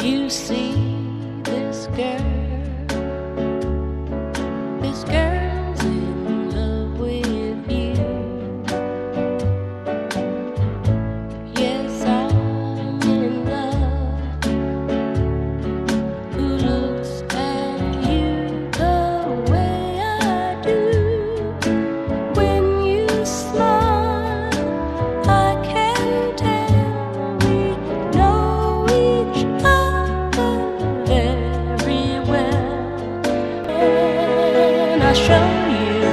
You see, this girl's in love with you. Yes, I'm in love. Who looks at you the way I do? When you smile, I can tell we know each other very well. And I show you,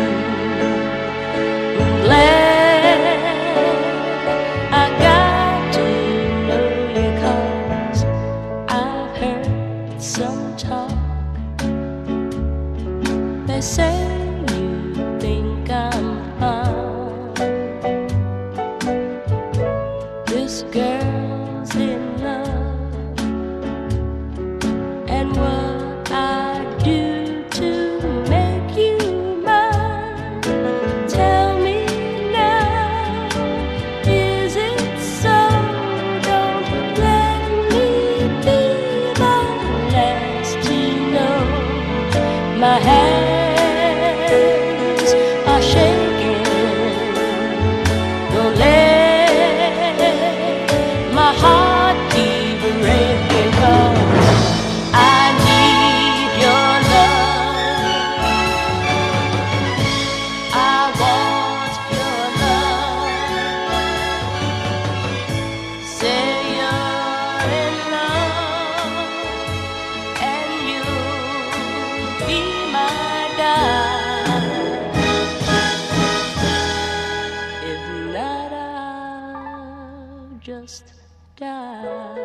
I'm glad I got to know you, 'cause I've heard some talk. They say you think I'm fine. This girl's in love, and what I do to make you mine. Tell me now, is it so? Don't let me be the last to know. My hands are shaking. Don't let my heart keep breaking, 'cause I need your love. I want your love. Say you're in love, and you'll be my guide. If not, I'll just die.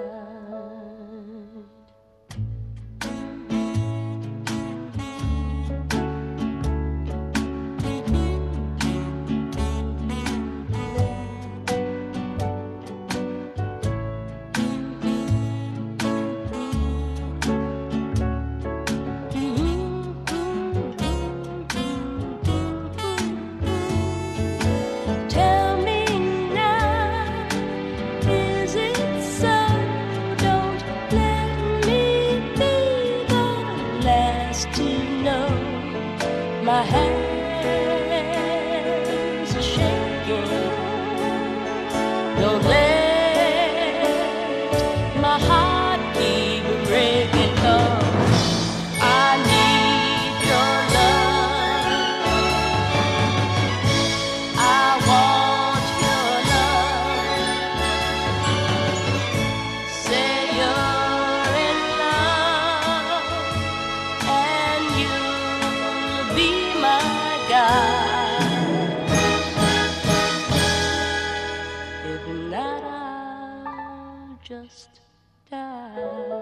Tell me now, is it so? Don't let me be the last to know. My hands are shaking. Don't let my heart keep breaking, 'cause I need your love. I want your love. Say you're in love, and you'll be my guide. If not, I'll just die.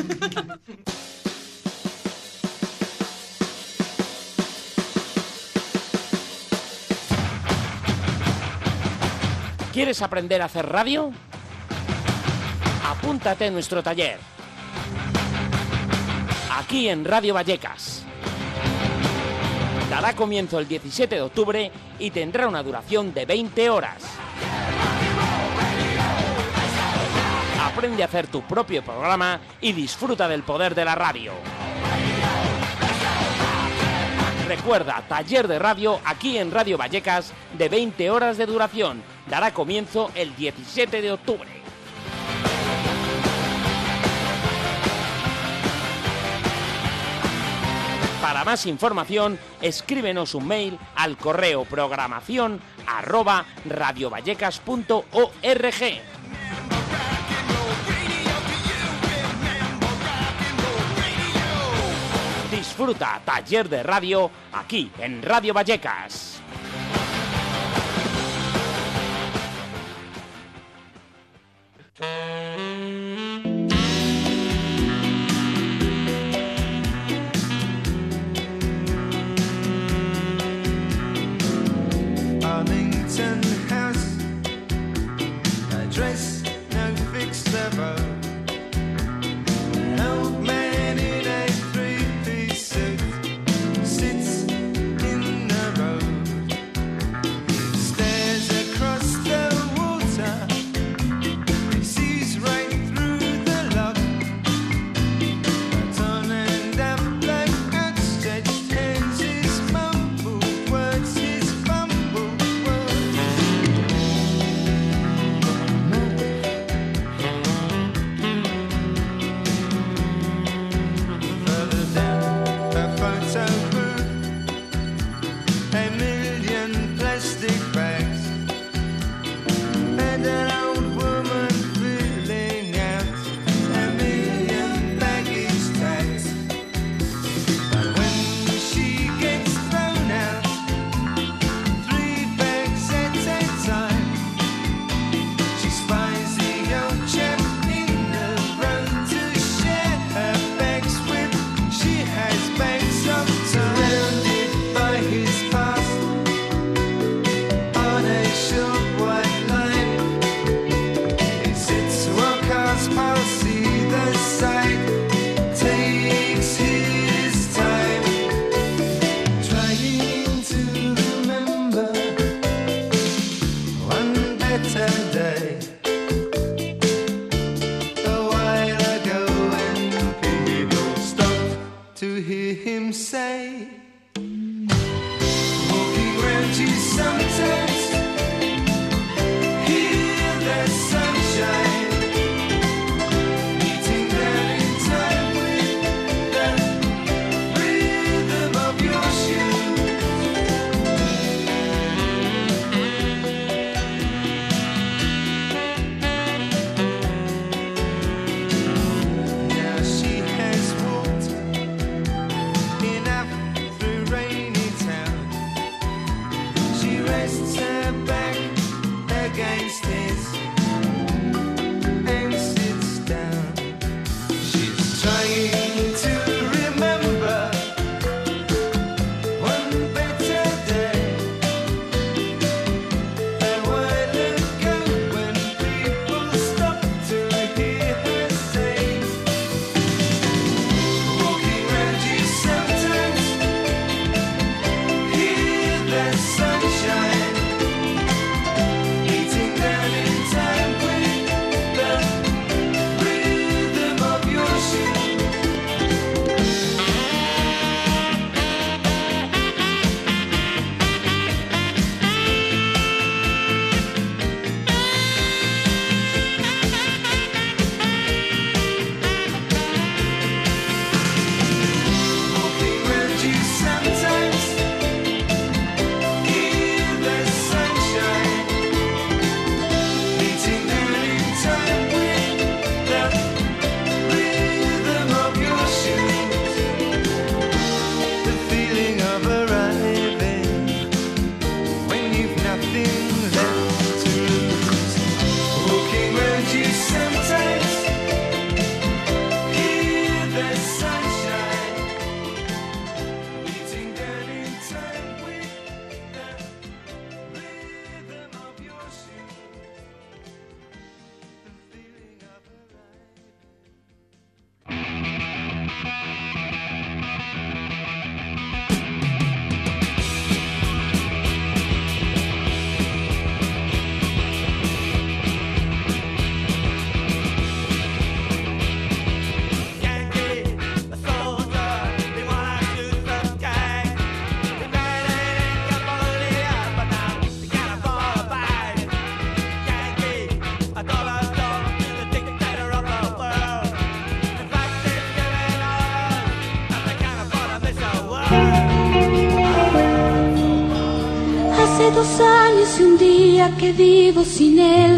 ¿Quieres aprender a hacer radio? Apúntate en nuestro taller. Aquí en Radio Vallecas. Dará comienzo el 17 de octubre y tendrá una duración de 20 horas. Aprende a hacer tu propio programa y disfruta del poder de la radio. Recuerda, taller de radio aquí en Radio Vallecas de 20 horas de duración. Dará comienzo el 17 de octubre. Para más información, escríbenos un mail al correo programación@radiovallecas.org. Disfruta taller de radio aquí en Radio Vallecas. Arlington House, address no fixed ever. An old man in a three-piece suit sits in the road. He stares across the water. He sees right through the lock. Turn and up like outstretched hands. His mumbled words, his fumbled words. Further down a photo booth, a million plastic bags, and an old woman filling out a million baggage tags. But when she gets thrown out, 3 bags at a time, she spies the old chap in the road to share her bags with. She has bags of surrounded by his past on a short white line. He sits while cars pass either side, takes his time, trying to remember one better day. A while ago when people stopped to hear him say, walking round you sometimes, hear the sunshine, beating down in time with the rhythm of your shoes. Now she has walked enough through rainy town. She rests her back against his and sits down. She's trying to remember one better day. A while ago when people stopped to hear her say, walking round you sometimes, hear the sunshine, beating down in time. Hace 2 años y un día que vivo sin él.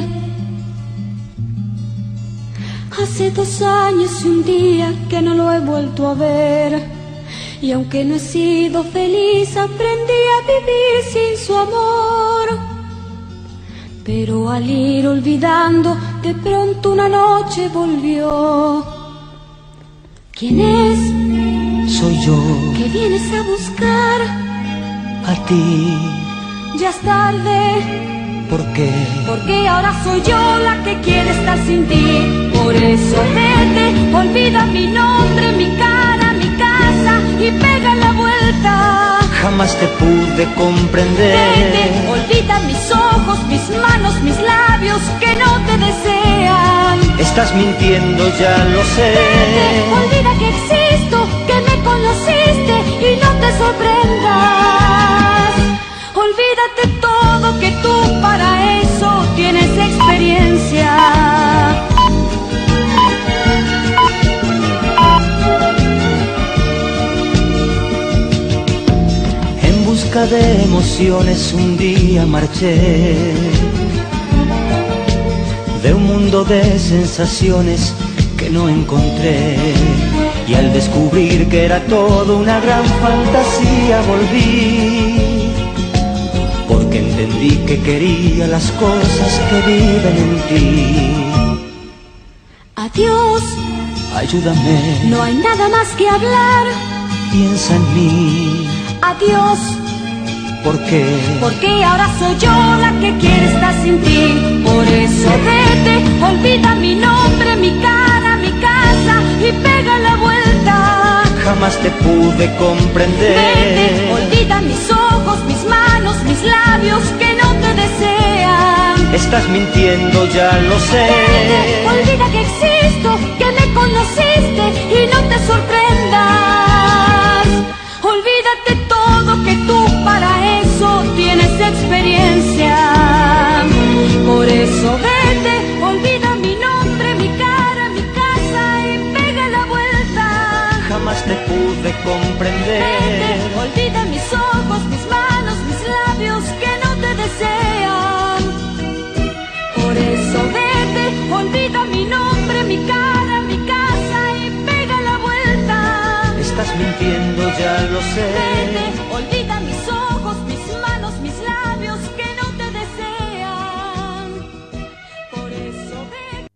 Hace 2 años y un día que no lo he vuelto a ver. Y aunque no he sido feliz, aprendí a vivir sin su amor. Pero al ir olvidando, de pronto una noche volvió. ¿Quién es? Soy yo, ¿Qué vienes a buscar? a ti. Ya es tarde, ¿Por qué? porque ahora soy yo la que quiere estar sin ti. Por eso vete, olvida mi nombre, mi cara, mi casa y pega la vuelta. Jamás te pude comprender. Vete, olvida mis ojos, mis manos, mis labios que no te desean. Estás mintiendo, ya lo sé. Vete, olvida que existo, que me conociste y no te sorprendas. Olvídate todo, que tú para eso tienes experiencia. En busca de emociones un día marché, de un mundo de sensaciones que no encontré. Y al descubrir que era todo una gran fantasía volví, porque entendí que quería las cosas que viven en ti. Adiós, Ayúdame, no hay nada más que hablar. piensa en mí. Adiós, ¿Por qué? porque ahora soy yo la que quiere estar sin ti. Por eso vete, olvida mi nombre, mi cara, mi casa y pega la vuelta. Jamás te pude comprender. Vete, olvida mis ojos, mis manos, mis labios que no te desean. Estás mintiendo, ya lo sé. Vete, olvida que existo, que me conociste y no te sorprendas. Olvídate todo, que tú para eso tienes experiencia. Por eso vete, olvida mi nombre, mi cara, mi casa y pega la vuelta. Jamás te pude comprender. Vete, olvida mis ojos, mis manos, mis labios que no te desean. Por eso vete, olvida mi nombre, mi cara, mi casa y pega la vuelta. Estás mintiendo, ya lo sé. Vete, olvida mis ojos, mis manos, mis labios que no te desean. Por eso vete.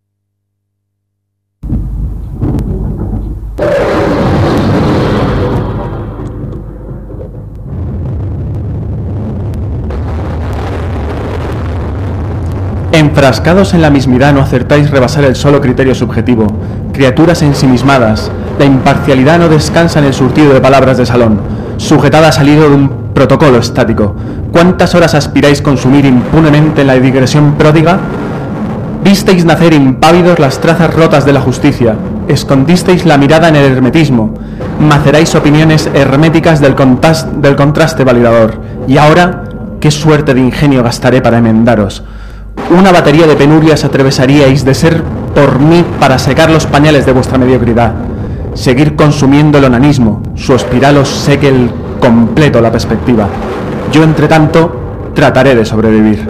Enfrascados en la mismidad no acertáis rebasar el solo criterio subjetivo. Criaturas ensimismadas, la imparcialidad no descansa en el surtido de palabras de salón, sujetadas al hilo de un protocolo estático. ¿Cuántas horas aspiráis consumir impunemente en la digresión pródiga? Visteis nacer impávidos las trazas rotas de la justicia, escondisteis la mirada en el hermetismo, maceráis opiniones herméticas del contraste validador. Y ahora, ¿qué suerte de ingenio gastaré para enmendaros? Una batería de penurias atravesaríais de ser por mí para secar los pañales de vuestra mediocridad. Seguir consumiendo el onanismo, su espiral os seque el completo la perspectiva. Yo, entre tanto, trataré de sobrevivir.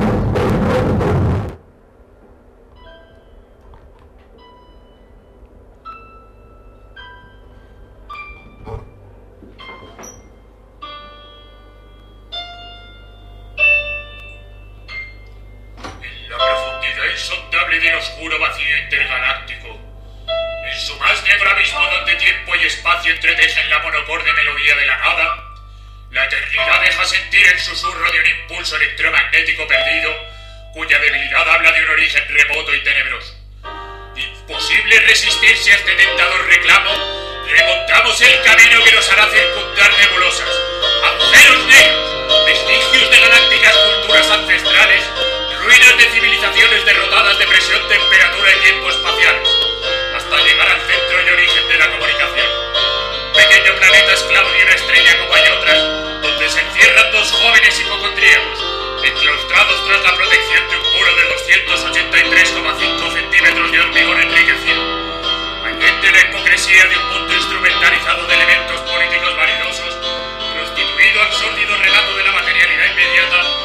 La profundidad insondable del oscuro vacío intergaláctico, en su más negro abismo donde tiempo y espacio entretejen la monocorde melodía de la nada, la eternidad deja sentir el susurro de un impulso electromagnético perdido, cuya debilidad habla de un origen remoto y tenebroso. Imposible resistirse a este tentador reclamo, remontamos el camino que nos hará circundar nebulosas, agujeros negros, vestigios de galácticas culturas ancestrales, ruinas de civilizaciones derrotadas de presión, temperatura y tiempo espaciales, hasta llegar al centro y origen de la comunicación. Un pequeño planeta esclavo de una estrella como hay otras, donde se encierran dos jóvenes hipocondríacos, enclaustrados tras la protección de un muro de 283,5 centímetros de hormigón enriquecido. Allende la hipocresía de un mundo instrumentalizado de elementos políticos vanidosos, prostituido al sórdido relato de la materialidad inmediata,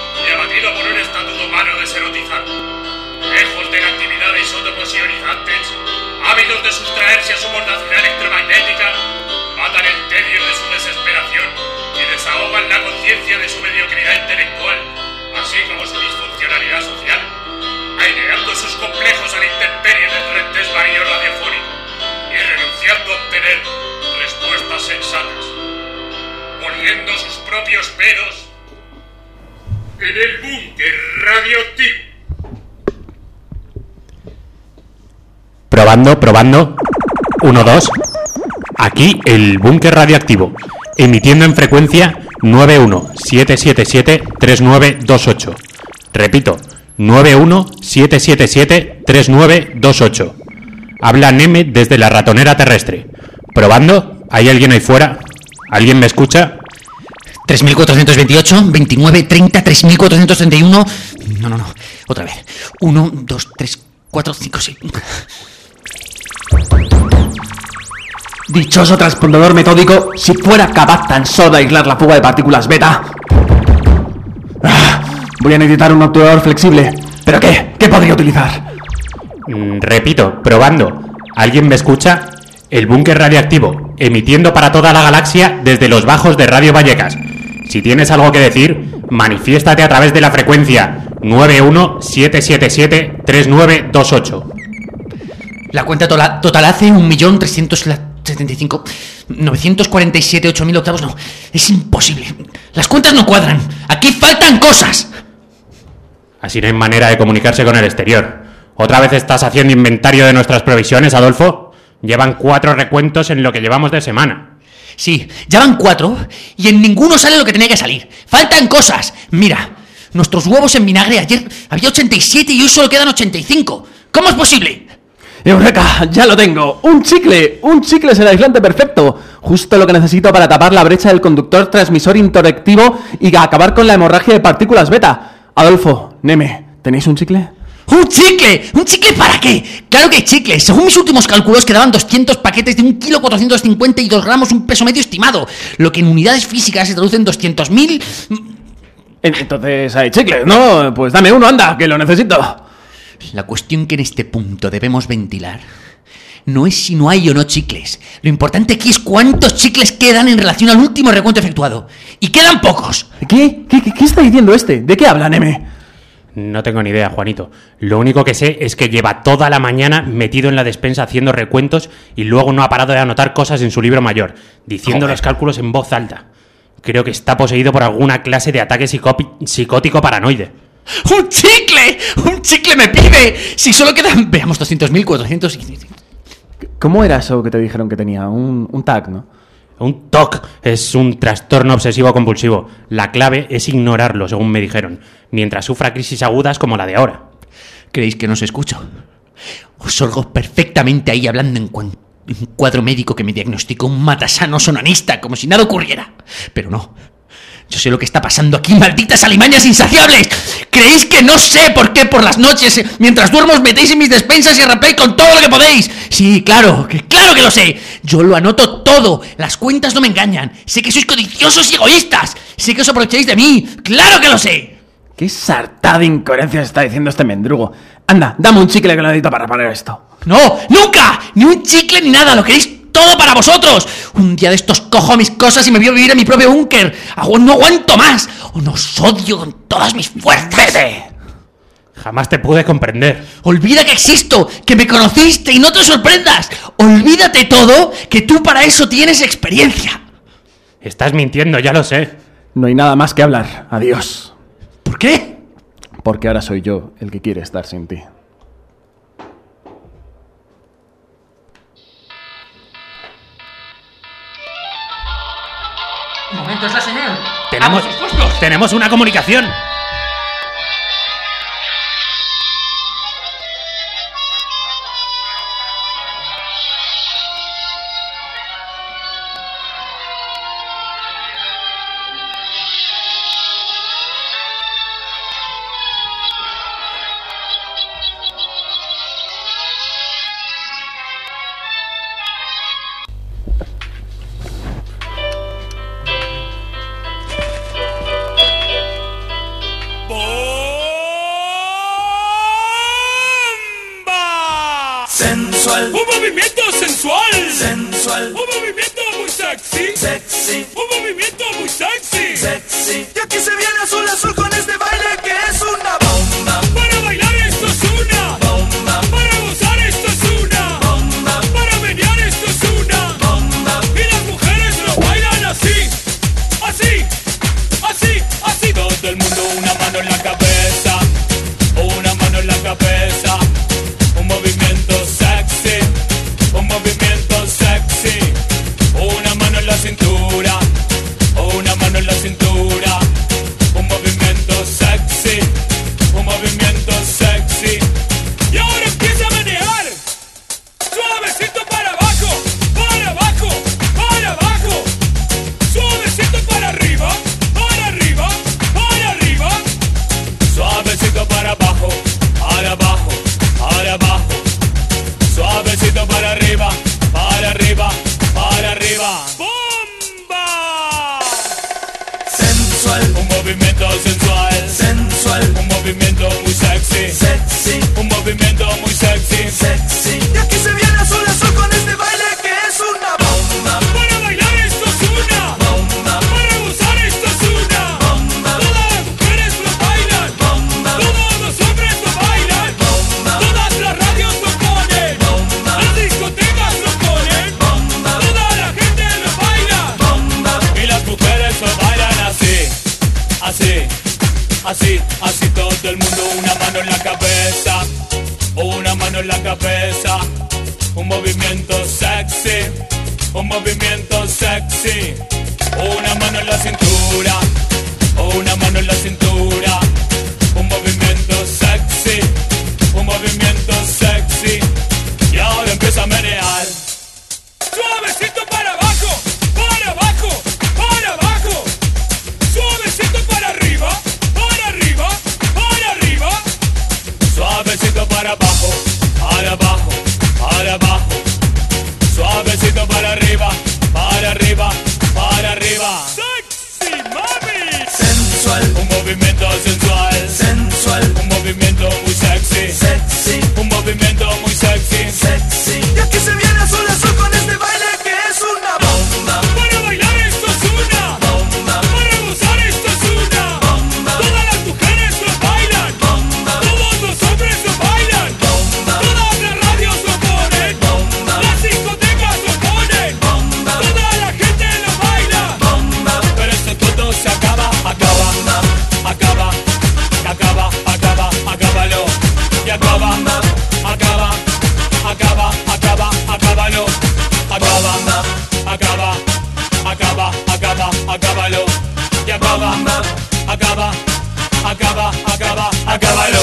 isótopos ionizantes, ávidos de sustraerse a su mordacidad electromagnética, matan el tedio de su desesperación y desahogan la conciencia de su mediocridad intelectual, así como su disfuncionalidad social, aireando sus complejos a la intemperie del desvarío radiofónico y renunciando a obtener respuestas sensatas, poniendo sus propios peros en el búnker radioactivo. Probando. 1, 2. Aquí el búnker radioactivo, emitiendo en frecuencia 917773928. Repito, 917773928. Habla Neme desde la ratonera terrestre. Probando, ¿hay alguien ahí fuera? ¿Alguien me escucha? 3428, 29, 30, 3431. No. Otra vez. 1, 2, 3, 4, 5, 6. Dichoso transpondedor metódico, si fuera capaz tan solo de aislar la fuga de partículas beta. Voy a necesitar un obturador flexible. ¿Pero qué? ¿Qué podría utilizar? Repito, probando. ¿Alguien me escucha? El búnker radioactivo, emitiendo para toda la galaxia desde los bajos de Radio Vallecas. Si tienes algo que decir, manifiéstate a través de la frecuencia 917773928. La cuenta total hace 1.375.947.8.000 octavos. No, es imposible. Las cuentas no cuadran. Aquí faltan cosas. Así no hay manera de comunicarse con el exterior. ¿Otra vez estás haciendo inventario de nuestras provisiones, Adolfo? Llevan 4 recuentos en lo que llevamos de semana. Sí, ya van 4 y en ninguno sale lo que tenía que salir. Faltan cosas. Mira, nuestros huevos en vinagre ayer había 87 y hoy solo quedan 85. ¿Cómo es posible? ¡Eureka! ¡Ya lo tengo! ¡Un chicle! ¡Un chicle es el aislante perfecto! Justo lo que necesito para tapar la brecha del conductor transmisor interactivo y acabar con la hemorragia de partículas beta. Adolfo, Neme, ¿tenéis un chicle? ¡Un chicle! ¿Un chicle para qué? Claro que hay chicles. Según mis últimos cálculos quedaban 200 paquetes de 1,452 gramos, un peso medio estimado, lo que en unidades físicas se traduce en 200.000... Entonces hay chicles, ¿no? Pues dame uno, anda, que lo necesito. La cuestión que en este punto debemos ventilar no es si no hay o no chicles. Lo importante aquí es cuántos chicles quedan en relación al último recuento efectuado. Y quedan pocos. ¿Qué está diciendo este? ¿De qué habla, Neme? No tengo ni idea, Juanito. Lo único que sé es que lleva toda la mañana metido en la despensa haciendo recuentos y luego no ha parado de anotar cosas en su libro mayor, diciendo los cálculos en voz alta. Creo que está poseído por alguna clase de ataque psicótico paranoide. ¡Un chicle! ¡Un chicle me pide! Si solo quedan, veamos, 200.000, 400... ¿Cómo era eso que te dijeron que tenía? Un TAC, ¿no? Un TOC es un trastorno obsesivo compulsivo. La clave es ignorarlo, según me dijeron, mientras sufra crisis agudas como la de ahora. ¿Creéis que no os escucho? Os oigo perfectamente ahí hablando en un cuadro médico que me diagnosticó un matasanos onanista, como si nada ocurriera. Pero no. Yo sé lo que está pasando aquí, malditas alimañas insaciables. ¿Creéis que no sé por qué por las noches, mientras duermo, os metéis en mis despensas y arrapéis con todo lo que podéis? Sí, claro que lo sé. Yo lo anoto todo. Las cuentas no me engañan. Sé que sois codiciosos y egoístas. Sé que os aprovecháis de mí. ¡Claro que lo sé! ¿Qué sarta de incoherencias está diciendo este mendrugo? Anda, dame un chicle que lo necesito para reparar esto. ¡No! ¡Nunca! Ni un chicle ni nada. Lo queréis todo para vosotros. Un día de estos cojo mis cosas y me voy a vivir en mi propio búnker. No aguanto más. Os odio con todas mis fuerzas. ¡Vete! Jamás te pude comprender. Olvida que existo, que me conociste y no te sorprendas. Olvídate todo, que tú para eso tienes experiencia. Estás mintiendo, ya lo sé. No hay nada más que hablar. Adiós. ¿Por qué? Porque ahora soy yo el que quiere estar sin ti. Un momento, es la señal. Tenemos una comunicación. sensual, un movimiento sensual, sensual, un movimiento muy sexy, sexy, un movimiento muy sexy, sexy. Y aquí se viene azul azul con este baile que es una bomba. Para bailar esto es una bomba, para gozar esto es una bomba, para menear esto es una bomba. y las mujeres lo bailan así, así, así, así. Todo el mundo una mano en la cabeza, una mano en la cabeza, un movimiento sexy, un movimiento sexy, una mano en la cintura, una mano en la cintura, un movimiento sexy, un movimiento sexy. Y ahora empieza a menear, suavecito para abajo, para abajo, para abajo, suavecito para arriba, para arriba, para arriba, suavecito para abajo, para abajo, para abajo, suavecito para arriba, para arriba, para arriba. ¡Bomba! Sensual, Un movimiento sensual, sensual, un movimiento muy sexy, sexy, un movimiento muy sexy. sexy. Y aquí se viene azul azul con este baile que es una bomba. Para bailar esto es una Bomba, para gozar esto es una bomba, todas las mujeres lo bailan, bomba, todos los hombres lo bailan, bomba, todas las radios lo ponen, bomba, las discotecas lo ponen, bomba, toda la gente lo baila bomba. y las mujeres lo bailan así, así, así, así. Todo el mundo una mano en la cabeza, una mano en la cabeza, un movimiento sexy, un movimiento sexy, una mano en la cintura, una mano en la cintura, un movimiento sexy, un movimiento sexy. Y ahora empieza a menear, suavecito para abajo, para abajo, para abajo, suavecito para arriba, para arriba, para arriba, suavecito para abajo, para abajo, para abajo, suavecito para arriba, para arriba, para arriba. ¡Sexy, mami! Sensual, Un movimiento sensual, sensual, un movimiento muy sexy, sexy, un movimiento muy sexy. sexy. Y aquí se viene azul azul con este baile que es una bomba. Para bailar esto es una Bomba, para gozar esto es una bomba, todas las mujeres lo bailan, bomba, todos los hombres lo bailan, bomba, todas las radios lo ponen, bomba, las discotecas lo ponen, bomba, toda la gente lo baila. bomba, Pero esto todo se acaba, acaba, acaba, acaba, acaba, acábalo. Y acaba, acaba, acaba, acaba, acábalo. Acaba, acaba, acaba, acaba, acábalo. Y acaba, acaba, acaba, acaba, acábalo.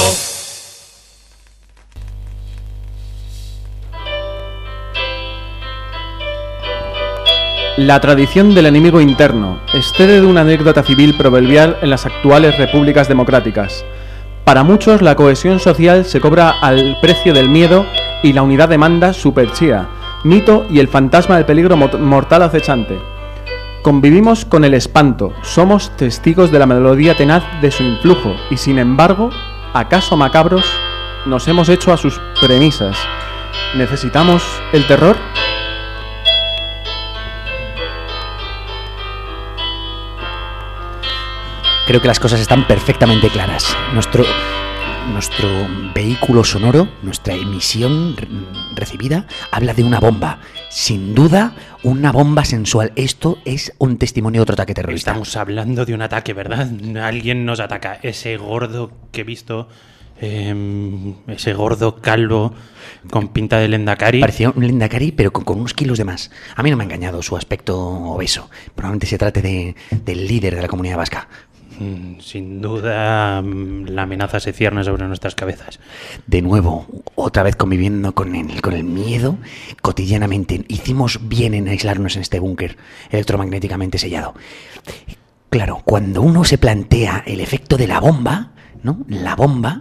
La tradición del enemigo interno excede de una anécdota civil proverbial en las actuales repúblicas democráticas. Para muchos, la cohesión social se cobra al precio del miedo y la unidad demanda superchía, mito y el fantasma del peligro mortal acechante. Convivimos con el espanto, somos testigos de la melodía tenaz de su influjo y, sin embargo, ¿acaso macabros nos hemos hecho a sus premisas? ¿Necesitamos el terror? Creo que las cosas están perfectamente claras. Nuestro vehículo sonoro, nuestra emisión recibida, habla de una bomba. Sin duda, una bomba sensual. Esto es un testimonio de otro ataque terrorista. Estamos hablando de un ataque, ¿verdad? Alguien nos ataca. Ese gordo que he visto, ese gordo calvo con pinta de Lendakari. Parecía un Lendakari, pero con unos kilos de más. A mí no me ha engañado su aspecto obeso. Probablemente se trate del líder de la comunidad vasca. Sin duda, la amenaza se cierne sobre nuestras cabezas. De nuevo, otra vez conviviendo con el miedo cotidianamente. Hicimos bien en aislarnos en este búnker electromagnéticamente sellado. Claro, cuando uno se plantea el efecto de la bomba, ¿no? La bomba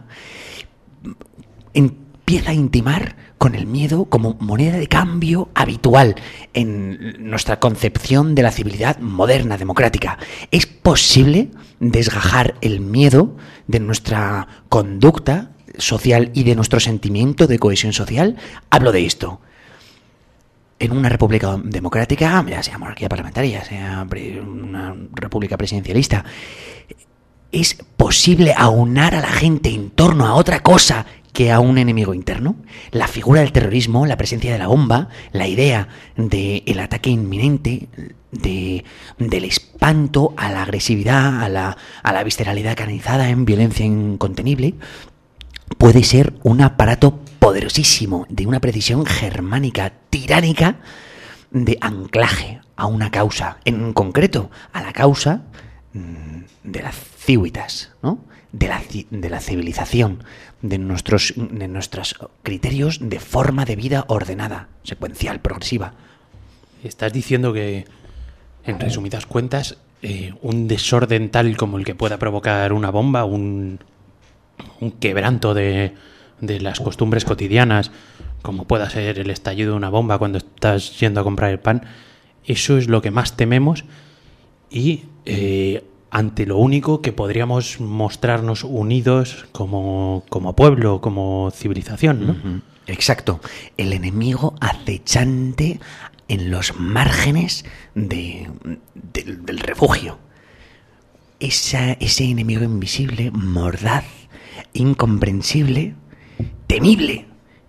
empieza a intimar con el miedo como moneda de cambio habitual en nuestra concepción de la civilidad moderna, democrática. ¿Es posible desgajar el miedo de nuestra conducta social y de nuestro sentimiento de cohesión social, hablo de esto. En una república democrática, ya sea monarquía parlamentaria, sea una república presidencialista, ¿es posible aunar a la gente en torno a otra cosa que a un enemigo interno? La figura del terrorismo, la presencia de la bomba, la idea del ataque inminente, del espanto a la agresividad, a la visceralidad canalizada en violencia incontenible, puede ser un aparato poderosísimo, de una precisión germánica, tiránica, de anclaje a una causa, en concreto a la causa de las civitas, ¿no? De la civilización, de nuestros criterios de forma de vida ordenada, secuencial, progresiva. Estás diciendo que, en resumidas cuentas, un desorden tal como el que pueda provocar una bomba, un quebranto de las costumbres cotidianas, como pueda ser el estallido de una bomba cuando estás yendo a comprar el pan, eso es lo que más tememos y ante lo único que podríamos mostrarnos unidos como pueblo, como civilización, ¿no? Uh-huh. Exacto. El enemigo acechante en los márgenes del refugio. Ese enemigo invisible, mordaz, incomprensible, temible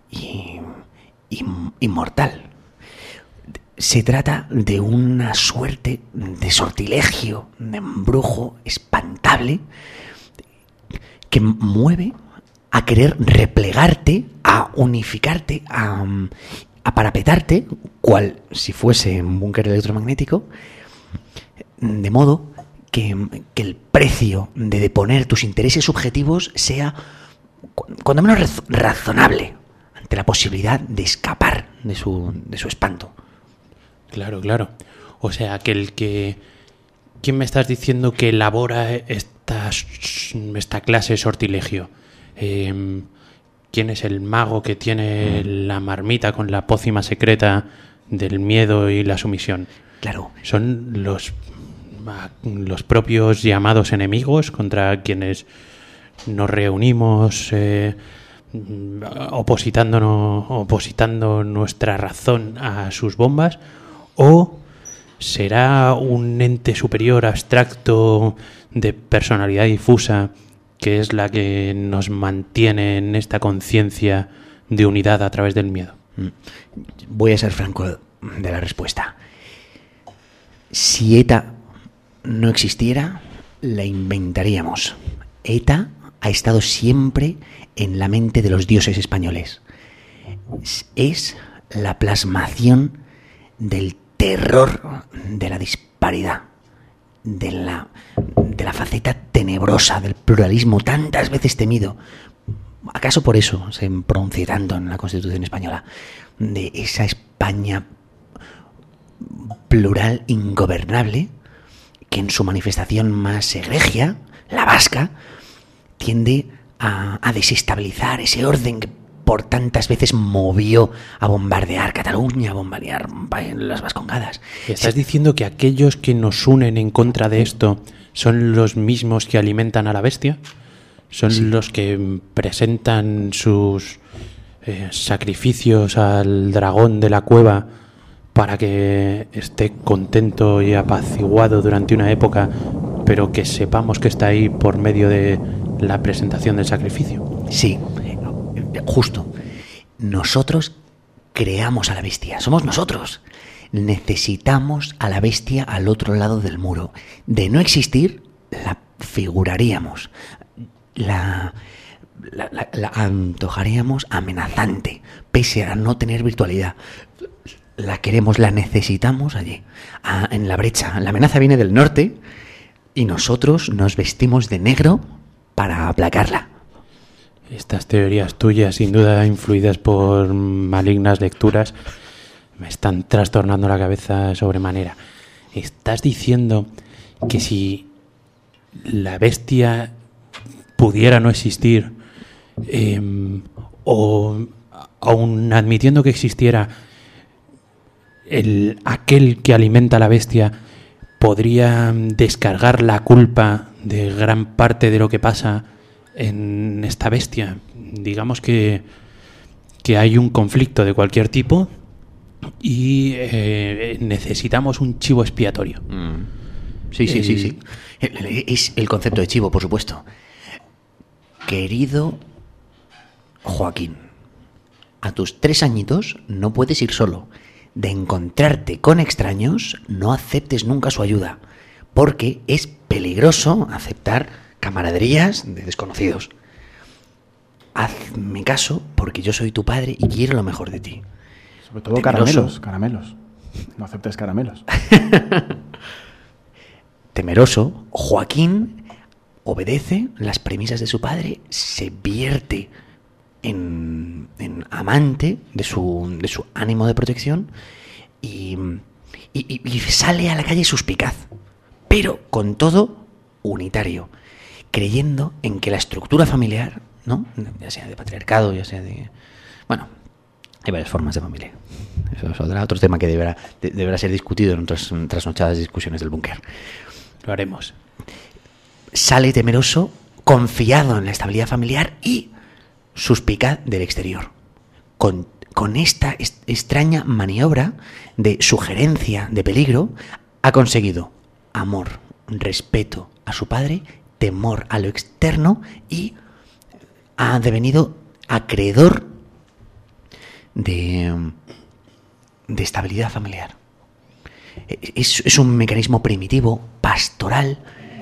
y mortal. Se trata de una suerte de sortilegio, de embrujo espantable que mueve a querer replegarte, a unificarte, a parapetarte, cual si fuese un búnker electromagnético, de modo que el precio de deponer tus intereses subjetivos sea cuando menos razonable ante la posibilidad de escapar de su espanto. Claro, claro. O sea, ¿quién me estás diciendo que elabora esta clase de sortilegio? ¿Quién es el mago que tiene la marmita con la pócima secreta del miedo y la sumisión? Claro. Son los propios llamados enemigos contra quienes nos reunimos opositando nuestra razón a sus bombas, o será un ente superior abstracto de personalidad difusa que es la que nos mantiene en esta conciencia de unidad a través del miedo. Voy a ser franco de la respuesta. Si ETA no existiera, la inventaríamos. ETA ha estado siempre en la mente de los dioses españoles. Es la plasmación del terror, de la disparidad, de la faceta tenebrosa del pluralismo tantas veces temido. ¿Acaso por eso se pronuncia tanto en la Constitución española? De esa España plural, ingobernable, que en su manifestación más egregia, la vasca, tiende a desestabilizar ese orden que por tantas veces movió a bombardear Cataluña, a bombardear las Vascongadas. ¿Estás diciendo que aquellos que nos unen en contra de esto son los mismos que alimentan a la bestia? ¿Son los que presentan sus sacrificios al dragón de la cueva para que esté contento y apaciguado durante una época, pero que sepamos que está ahí por medio de la presentación del sacrificio? Sí, justo. Nosotros creamos a la bestia, somos nosotros. Necesitamos a la bestia al otro lado del muro. De no existir, la figuraríamos, la antojaríamos amenazante, pese a no tener virtualidad. La queremos, la necesitamos allí, en la brecha. La amenaza viene del norte y nosotros nos vestimos de negro para aplacarla. Estas teorías tuyas, sin duda influidas por malignas lecturas, me están trastornando la cabeza sobremanera. Estás diciendo que si la bestia pudiera no existir, o aun admitiendo que existiera, aquel que alimenta a la bestia podría descargar la culpa de gran parte de lo que pasa en esta bestia. Digamos que hay un conflicto de cualquier tipo y necesitamos un chivo expiatorio. Sí. Es el concepto de chivo, por supuesto. Querido Joaquín, a tus 3 añitos no puedes ir solo. De encontrarte con extraños, no aceptes nunca su ayuda, porque es peligroso aceptar camaraderías de desconocidos. Hazme caso, porque yo soy tu padre y quiero lo mejor de ti. Sobre todo Temeroso. caramelos. No aceptes caramelos. Temeroso, Joaquín obedece las premisas de su padre, se vierte en amante de su ánimo de protección y sale a la calle suspicaz, pero con todo unitario, creyendo en que la estructura familiar, ¿no?, ya sea de patriarcado, ya sea de... Bueno, hay varias formas de familia. Eso es otro tema que deberá ser discutido en otras trasnochadas discusiones del búnker. Lo haremos. Sale temeroso, confiado en la estabilidad familiar y suspicaz del exterior. Con esta extraña maniobra de sugerencia de peligro, ha conseguido amor, respeto a su padre, temor a lo externo y ha devenido acreedor de estabilidad familiar. Es un mecanismo primitivo, pastoral,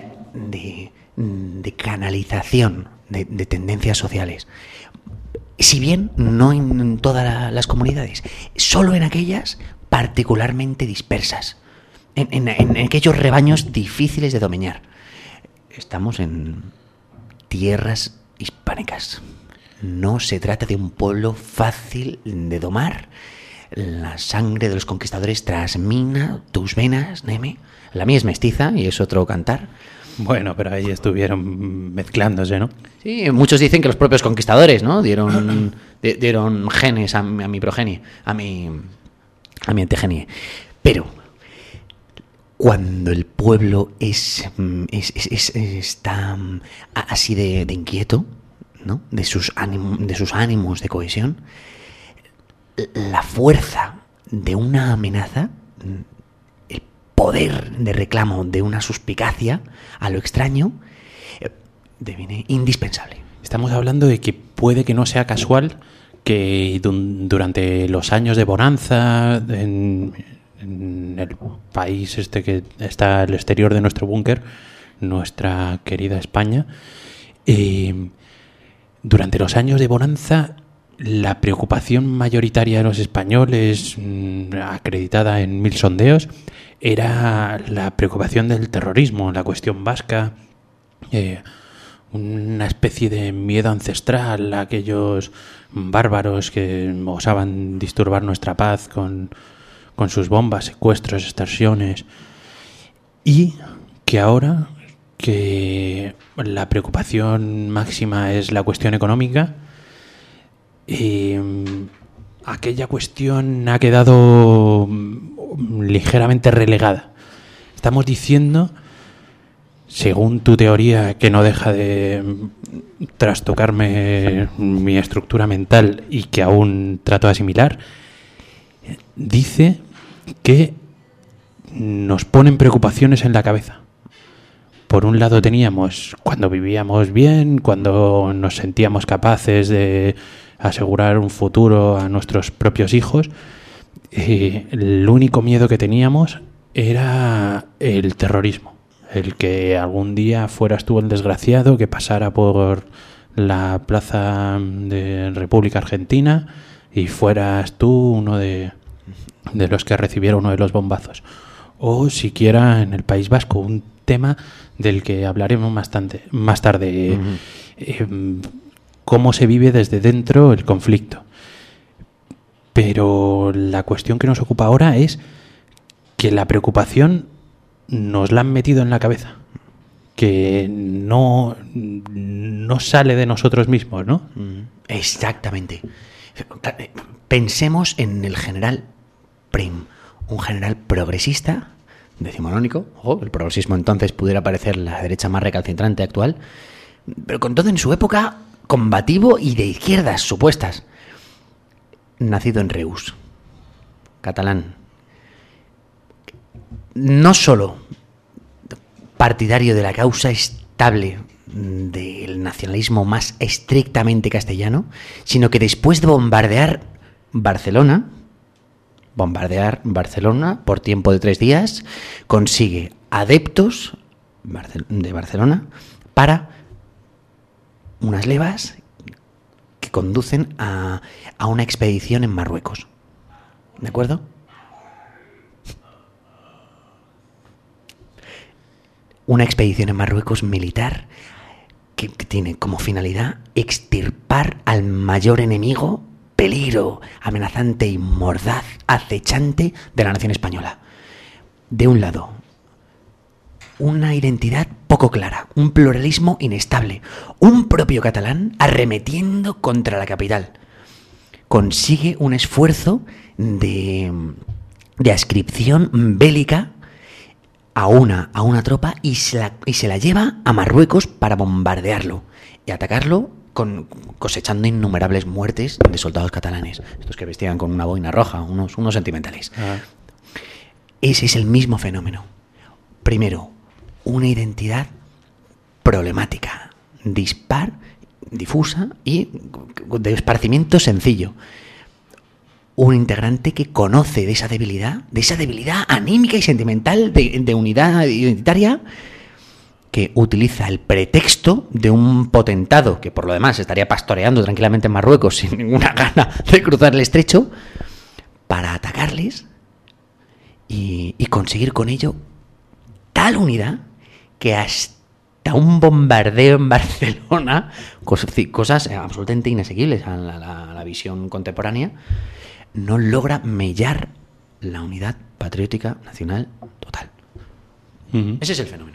de canalización de tendencias sociales. Si bien no en todas las comunidades, solo en aquellas particularmente dispersas, en aquellos rebaños difíciles de domeñar. Estamos en tierras hispánicas. No se trata de un pueblo fácil de domar. La sangre de los conquistadores trasmina tus venas, Neme. La mía es mestiza y es otro cantar. Bueno, pero ahí estuvieron mezclándose, ¿no? Sí, muchos dicen que los propios conquistadores, ¿no?, dieron genes a mi progenie, a mi antegenie. Pero cuando el pueblo está así de inquieto, ¿no?, de sus ánimos de cohesión, la fuerza de una amenaza, el poder de reclamo de una suspicacia a lo extraño, deviene indispensable. Estamos hablando de que puede que no sea casual que durante los años de bonanza en el país que está al exterior de nuestro búnker, nuestra querida España, durante los años de bonanza, la preocupación mayoritaria de los españoles, acreditada en 1000 sondeos, era la preocupación del terrorismo, la cuestión vasca, una especie de miedo ancestral a aquellos bárbaros que osaban disturbar nuestra paz con sus bombas, secuestros, extorsiones, y que ahora que la preocupación máxima es la cuestión económica, aquella cuestión ha quedado ligeramente relegada. Estamos diciendo, según tu teoría, que no deja de trastocarme mi estructura mental y que aún trato de asimilar, dice que nos ponen preocupaciones en la cabeza. Por un lado teníamos cuando vivíamos bien, cuando nos sentíamos capaces de asegurar un futuro a nuestros propios hijos, el único miedo que teníamos era el terrorismo. El que algún día fueras tú el desgraciado que pasara por la plaza de República Argentina y fueras tú uno de los que recibiera uno de los bombazos. O siquiera en el País Vasco, un tema del que hablaremos más tarde. Cómo se vive desde dentro el conflicto. Pero la cuestión que nos ocupa ahora es que la preocupación nos la han metido en la cabeza, que no sale de nosotros mismos, ¿no? Exactamente. Pensemos en el general Prim, un general progresista, decimonónico. El progresismo entonces pudiera parecer la derecha más recalcitrante actual, pero con todo en su época combativo y de izquierdas supuestas. Nacido en Reus, catalán. No solo partidario de la causa estable del nacionalismo más estrictamente castellano, sino que después de bombardear Barcelona por tiempo de 3 días, consigue adeptos de Barcelona para unas levas que conducen a una expedición en Marruecos. ¿De acuerdo? Una expedición en Marruecos militar que tiene como finalidad extirpar al mayor enemigo, peligro amenazante y mordaz, acechante de la nación española. De un lado, una identidad poco clara, un pluralismo inestable, un propio catalán arremetiendo contra la capital. Consigue un esfuerzo de adscripción bélica a una tropa y se la lleva a Marruecos para bombardearlo y atacarlo, cosechando innumerables muertes de soldados catalanes, estos que vestían con una boina roja, unos sentimentales. Ese es el mismo fenómeno. Primero, una identidad problemática, difusa y de esparcimiento sencillo. Un integrante que conoce de esa debilidad anímica y sentimental de unidad identitaria, que utiliza el pretexto de un potentado que por lo demás estaría pastoreando tranquilamente en Marruecos sin ninguna gana de cruzar el estrecho, para atacarles y conseguir con ello tal unidad que hasta un bombardeo en Barcelona, cosas absolutamente inasequibles a la visión contemporánea, no logra mellar la unidad patriótica nacional total. Ese es el fenómeno.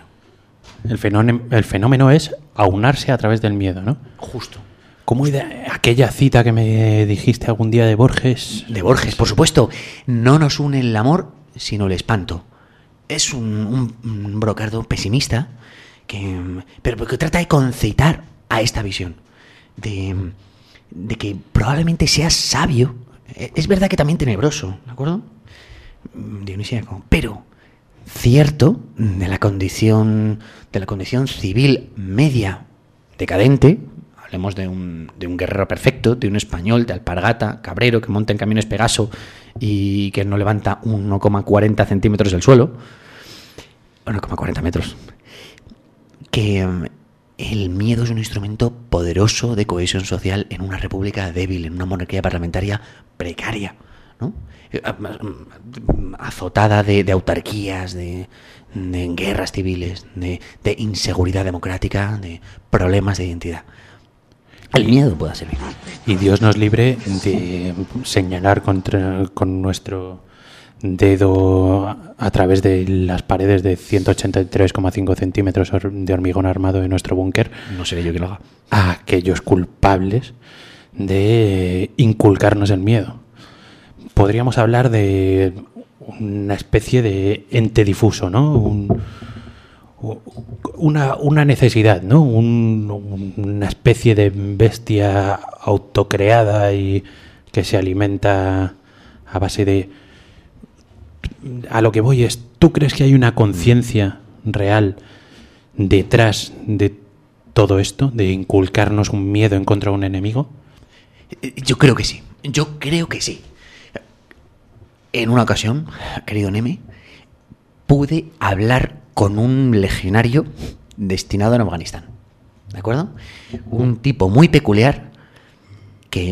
El fenómeno es aunarse a través del miedo, ¿no? Justo. ¿Cómo aquella cita que me dijiste algún día de Borges? De Borges, por supuesto. No nos une el amor, sino el espanto. Es un brocardo pesimista pero que trata de concitar a esta visión de que probablemente sea sabio. Es verdad que también tenebroso, ¿de acuerdo? Dionisíaco, pero cierto de la condición civil media decadente. Hablemos de un guerrero perfecto, de un español de alpargata, cabrero, que monta en camiones Pegaso y que no levanta 1,40 centímetros del suelo. 1,40 metros. Que el miedo es un instrumento poderoso de cohesión social en una república débil, en una monarquía parlamentaria precaria, ¿no? Azotada de autarquías, de guerras civiles, de inseguridad democrática, de problemas de identidad. El miedo puede servir. Y Dios nos libre de señalar con nuestro dedo a través de las paredes de 183,5 centímetros de hormigón armado de nuestro búnker. No seré yo quien lo haga. A aquellos culpables de inculcarnos el miedo. Podríamos hablar de una especie de ente difuso, ¿no? Una necesidad, ¿no? Una especie de bestia autocreada y que se alimenta a base de... A lo que voy es, ¿tú crees que hay una conciencia real detrás de todo esto, de inculcarnos un miedo en contra de un enemigo? Yo creo que sí. En una ocasión, querido Neme, pude hablar con un legionario destinado en Afganistán. ¿De acuerdo? Un tipo muy peculiar que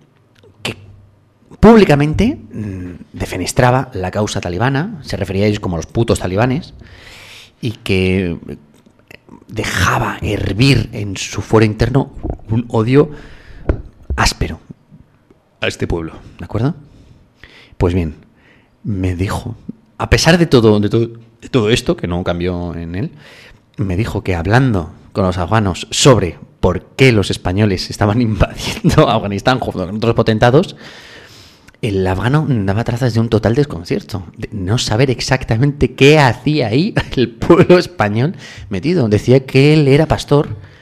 públicamente defenestraba la causa talibana, se refería a ellos como los putos talibanes, y que dejaba hervir en su fuero interno un odio áspero a este pueblo. ¿De acuerdo? Pues bien, me dijo, a pesar de todo esto, que no cambió en él, me dijo que hablando con los afganos sobre por qué los españoles estaban invadiendo Afganistán junto con otros potentados, el afgano daba trazas de un total desconcierto, de no saber exactamente qué hacía ahí el pueblo español metido. Decía que él era pastor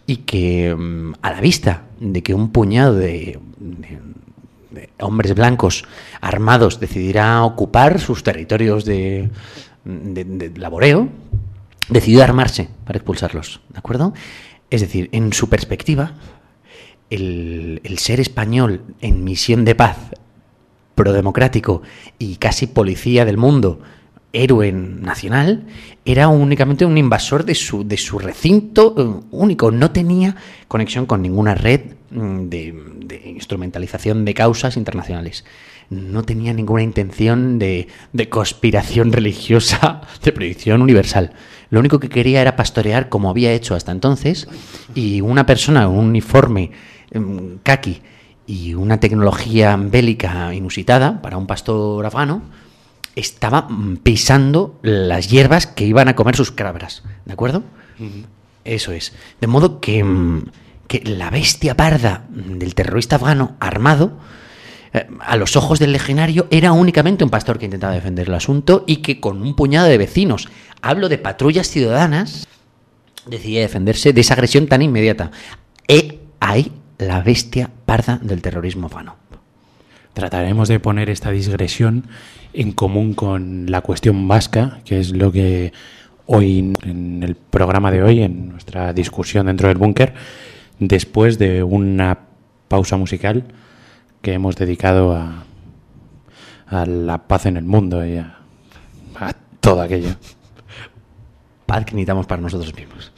y que a la vista de que un puñado de hombres blancos armados decidirá ocupar sus territorios de laboreo, decidió armarse para expulsarlos, ¿de acuerdo? Es decir, en su perspectiva, el ser español en misión de paz, prodemocrático y casi policía del mundo, héroe nacional, era únicamente un invasor de su recinto único. No tenía conexión con ninguna red de instrumentalización de causas internacionales. No tenía ninguna intención de conspiración religiosa, de proyección universal. Lo único que quería era pastorear como había hecho hasta entonces, y una persona, un uniforme caqui y una tecnología bélica inusitada para un pastor afgano, estaba pisando las hierbas que iban a comer sus cabras, ¿de acuerdo? Uh-huh. Eso es. De modo que la bestia parda del terrorista afgano armado, a los ojos del legionario, era únicamente un pastor que intentaba defender el asunto y que con un puñado de vecinos, hablo de patrullas ciudadanas, decidía defenderse de esa agresión tan inmediata. Ahí la bestia parda del terrorismo afgano. Trataremos de poner esta digresión en común con la cuestión vasca, que es lo que hoy, en el programa de hoy, en nuestra discusión dentro del búnker, después de una pausa musical que hemos dedicado a la paz en el mundo y a todo aquello. Paz que necesitamos para nosotros mismos.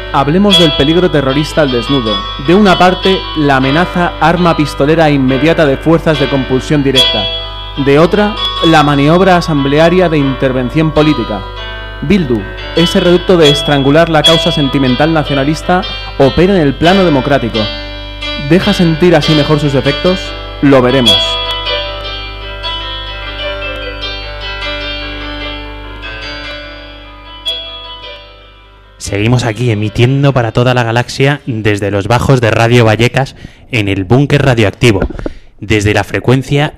Hablemos del peligro terrorista al desnudo. De una parte, la amenaza arma pistolera inmediata de fuerzas de compulsión directa. De otra, la maniobra asamblearia de intervención política. Bildu, ese reducto de estrangular la causa sentimental nacionalista, opera en el plano democrático. ¿Deja sentir así mejor sus efectos? Lo veremos. Seguimos aquí emitiendo para toda la galaxia desde los bajos de Radio Vallecas en el búnker radioactivo, desde la frecuencia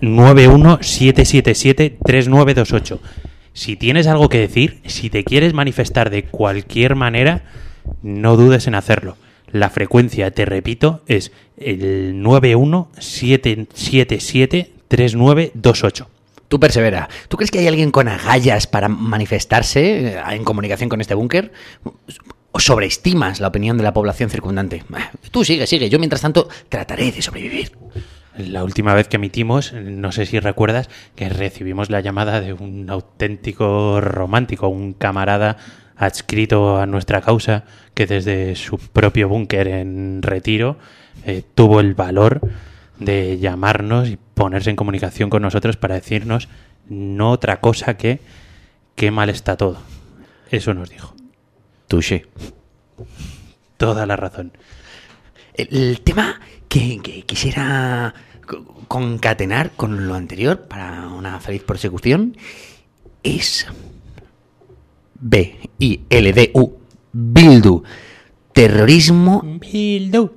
917773928. Si tienes algo que decir, si te quieres manifestar de cualquier manera, no dudes en hacerlo. La frecuencia, te repito, es el 917773928. Tú persevera. ¿Tú crees que hay alguien con agallas para manifestarse en comunicación con este búnker? ¿O sobreestimas la opinión de la población circundante? Tú sigue. Yo, mientras tanto, trataré de sobrevivir. La última vez que emitimos, no sé si recuerdas, que recibimos la llamada de un auténtico romántico, un camarada adscrito a nuestra causa, que desde su propio búnker en retiro tuvo el valor de llamarnos y ponerse en comunicación con nosotros para decirnos no otra cosa que qué mal está todo. Eso nos dijo. Touché. Toda la razón. El tema que quisiera concatenar con lo anterior para una feliz persecución es B-I-L-D-U, Bildu, terrorismo. Bildu.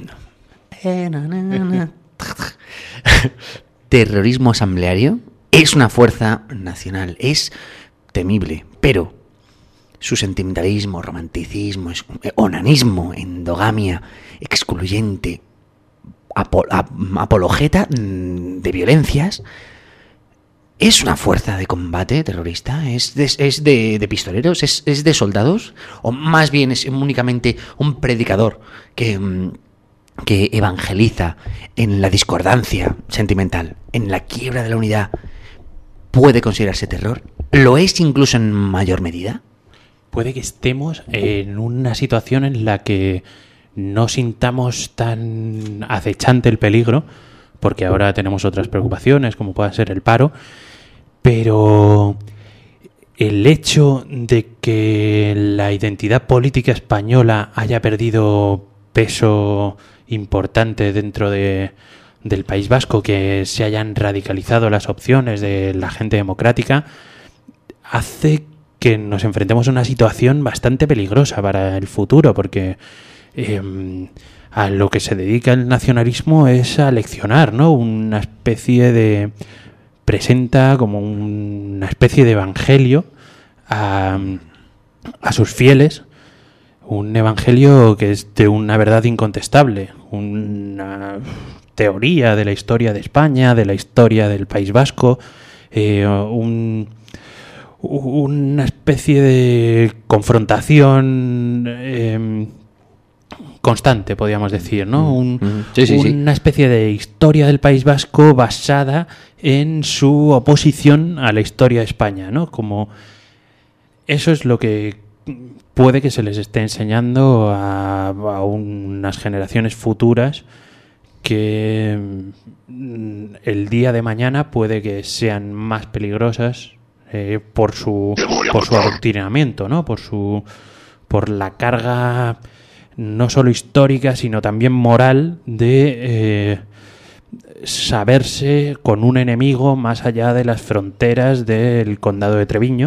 Terrorismo asambleario es una fuerza nacional, es temible, pero su sentimentalismo, romanticismo, onanismo, endogamia, excluyente, apologeta de violencias, es una fuerza de combate terrorista, es de pistoleros, es de soldados, o más bien es únicamente un predicador que evangeliza en la discordancia sentimental, en la quiebra de la unidad. ¿Puede considerarse terror? ¿Lo es incluso en mayor medida? Puede que estemos en una situación en la que no sintamos tan acechante el peligro, porque ahora tenemos otras preocupaciones, como pueda ser el paro, pero el hecho de que la identidad política española haya perdido peso importante dentro del País Vasco, que se hayan radicalizado las opciones de la gente democrática, hace que nos enfrentemos a una situación bastante peligrosa para el futuro, porque a lo que se dedica el nacionalismo es a leccionar, ¿no? Una especie de... presenta como una especie de evangelio a sus fieles, un evangelio que es de una verdad incontestable, una teoría de la historia de España, de la historia del País Vasco, una especie de confrontación constante, podríamos decir, ¿no? Una especie de historia del País Vasco basada en su oposición a la historia de España, ¿no? Como eso es lo que puede que se les esté enseñando a unas generaciones futuras que el día de mañana puede que sean más peligrosas por su adoctrinamiento, ¿no? Por la carga no solo histórica, sino también moral de saberse con un enemigo más allá de las fronteras del condado de Treviño,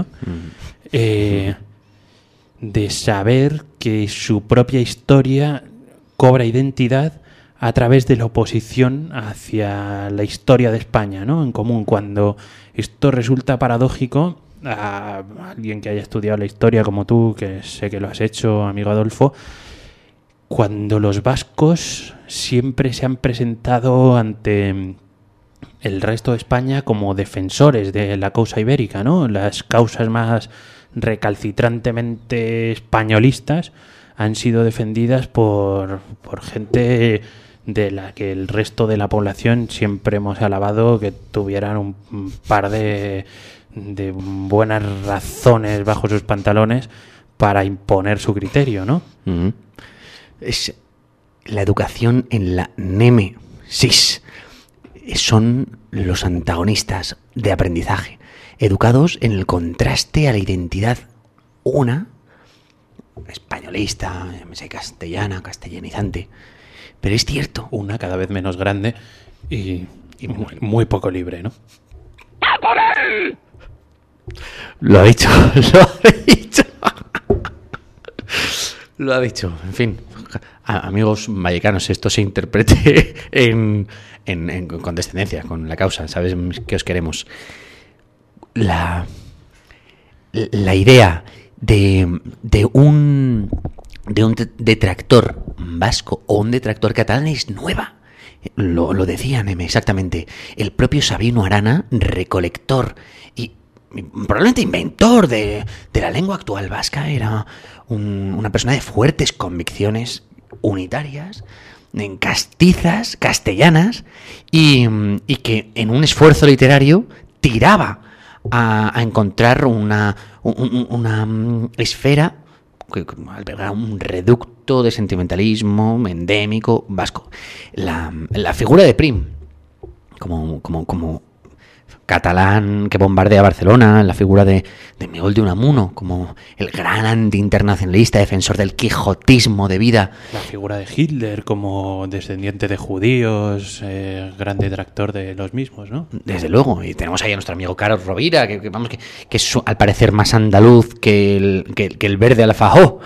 de saber que su propia historia cobra identidad a través de la oposición hacia la historia de España, ¿no? En común, cuando esto resulta paradójico, a alguien que haya estudiado la historia como tú, que sé que lo has hecho, amigo Adolfo, cuando los vascos siempre se han presentado ante el resto de España como defensores de la causa ibérica, ¿no? Las causas más recalcitrantemente españolistas han sido defendidas por gente de la que el resto de la población siempre hemos alabado que tuvieran un par de buenas razones bajo sus pantalones para imponer su criterio, ¿no? Es la educación en la némesis. Son los antagonistas de aprendizaje, educados en el contraste a la identidad una, españolista, llámese castellana, castellanizante. Pero es cierto. Una cada vez menos grande y muy poco libre, ¿no? Lo ha dicho, lo ha dicho. Lo ha dicho. En fin, amigos vallecanos, esto se interprete en condescendencia con la causa. ¿Sabes que os queremos? La idea de un detractor vasco o un detractor catalán es nueva. Lo decía Neme exactamente. El propio Sabino Arana, recolector y probablemente inventor de la lengua actual vasca, era una persona de fuertes convicciones unitarias, en castizas, castellanas, y que en un esfuerzo literario tiraba a encontrar una esfera que alberga un reducto de sentimentalismo endémico vasco. La figura de Prim, como catalán que bombardea Barcelona, la figura de Miguel de Unamuno, como el gran antiinternacionalista, defensor del quijotismo de vida. La figura de Hitler como descendiente de judíos, gran detractor de los mismos, ¿no? Desde luego, y tenemos ahí a nuestro amigo Carlos Rovira, que es al parecer más andaluz que el verde alfajó.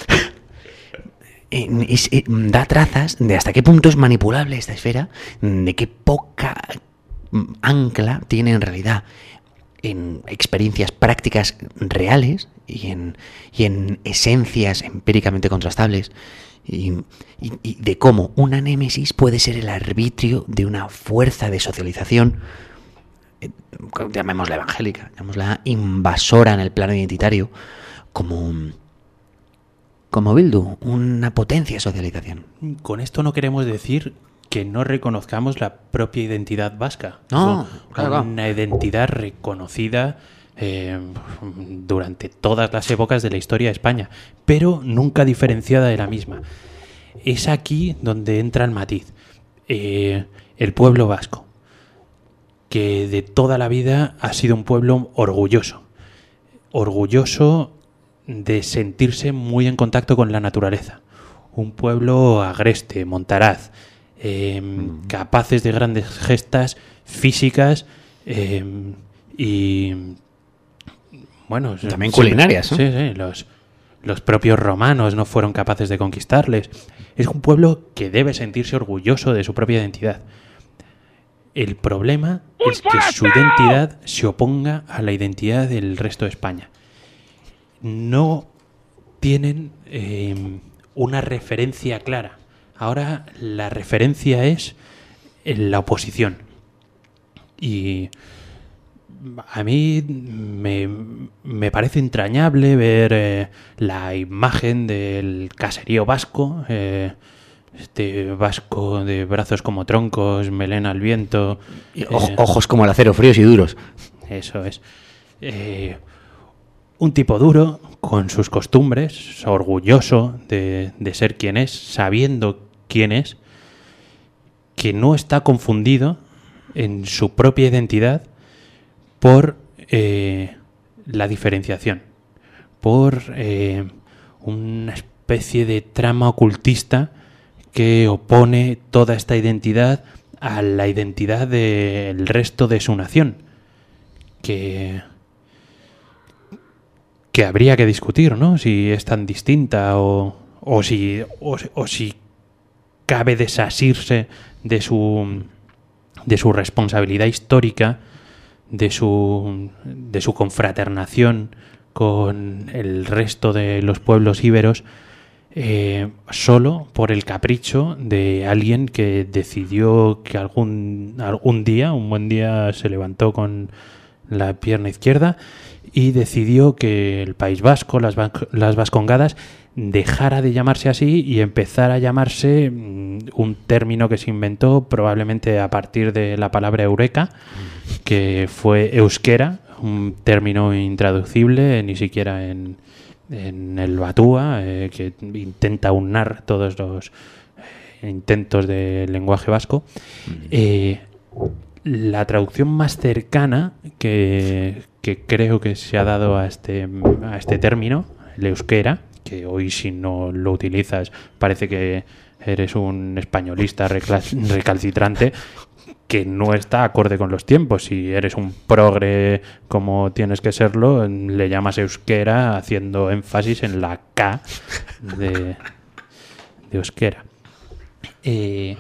Da trazas de hasta qué punto es manipulable esta esfera, de qué poca ancla tiene en realidad en experiencias prácticas reales y en esencias empíricamente contrastables, y de cómo una némesis puede ser el arbitrio de una fuerza de socialización, llamémosla evangélica, llamémosla invasora en el plano identitario, como Bildu, una potencia de socialización. Con esto no queremos decir que no reconozcamos la propia identidad vasca. No, claro. Una identidad reconocida durante todas las épocas de la historia de España, pero nunca diferenciada de la misma. Es aquí donde entra el matiz. El pueblo vasco, que de toda la vida ha sido un pueblo orgulloso de sentirse muy en contacto con la naturaleza. Un pueblo agreste, montaraz, capaces de grandes gestas físicas y bueno, también culinarias, ¿no? Sí, los propios romanos no fueron capaces de conquistarles. Es un pueblo que debe sentirse orgulloso de su propia identidad. El problema es que su identidad se oponga a la identidad del resto de España. No tienen una referencia clara. Ahora la referencia es en la oposición. Y a mí me parece entrañable ver la imagen del caserío vasco, este vasco de brazos como troncos, melena al viento. Y ojos como el acero, fríos y duros. Eso es. Un tipo duro, con sus costumbres, orgulloso de ser quien es, sabiendo quién es, que no está confundido en su propia identidad por la diferenciación, por una especie de trama ocultista que opone toda esta identidad a la identidad del resto de su nación, que habría que discutir, ¿no? Si es tan distinta o si cabe desasirse de su responsabilidad histórica, de su confraternación con el resto de los pueblos íberos, solo por el capricho de alguien que decidió que un buen día se levantó con la pierna izquierda y decidió que el País Vasco, las Vascongadas, dejara de llamarse así y empezara a llamarse un término que se inventó probablemente a partir de la palabra eureka, que fue euskera, un término intraducible ni siquiera en en el Batúa, que intenta unar todos los intentos de lenguaje vasco. La traducción más cercana que creo que se ha dado a este término, el euskera, que hoy si no lo utilizas parece que eres un españolista recalcitrante, que no está acorde con los tiempos. Si eres un progre como tienes que serlo, le llamas euskera haciendo énfasis en la K de euskera. El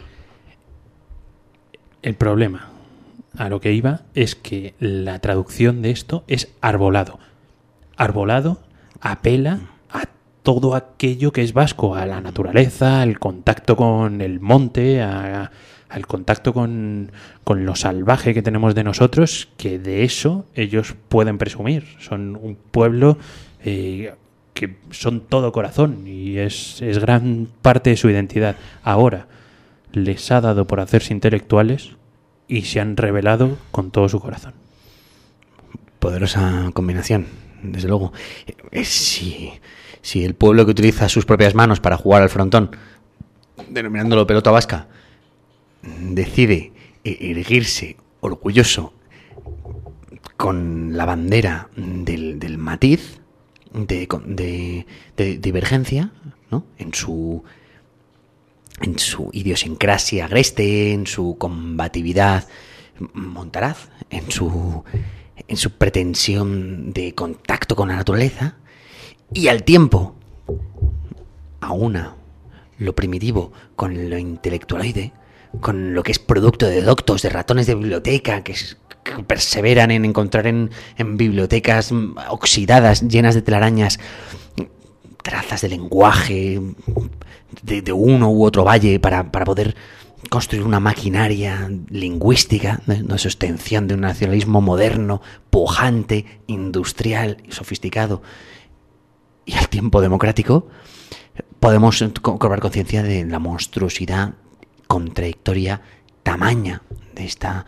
problema a lo que iba es que la traducción de esto es arbolado. Arbolado apela a todo aquello que es vasco, a la naturaleza, al contacto con el monte, al contacto con lo salvaje que tenemos de nosotros, que de eso ellos pueden presumir. Son un pueblo que son todo corazón y es gran parte de su identidad. Ahora les ha dado por hacerse intelectuales y se han rebelado con todo su corazón. Poderosa combinación, desde luego. Si el pueblo que utiliza sus propias manos para jugar al frontón, denominándolo pelota vasca, decide erguirse orgulloso con la bandera del matiz de divergencia, ¿no? En su idiosincrasia agreste, en su combatividad montaraz, en su pretensión de contacto con la naturaleza, y al tiempo aúna lo primitivo con lo intelectualoide, con lo que es producto de doctos, de ratones de biblioteca, que perseveran en encontrar en bibliotecas oxidadas, llenas de telarañas, trazas de lenguaje de uno u otro valle para poder construir una maquinaria lingüística de sostención de un nacionalismo moderno, pujante, industrial y sofisticado, y al tiempo democrático. Podemos cobrar conciencia de la monstruosidad contradictoria tamaña de esta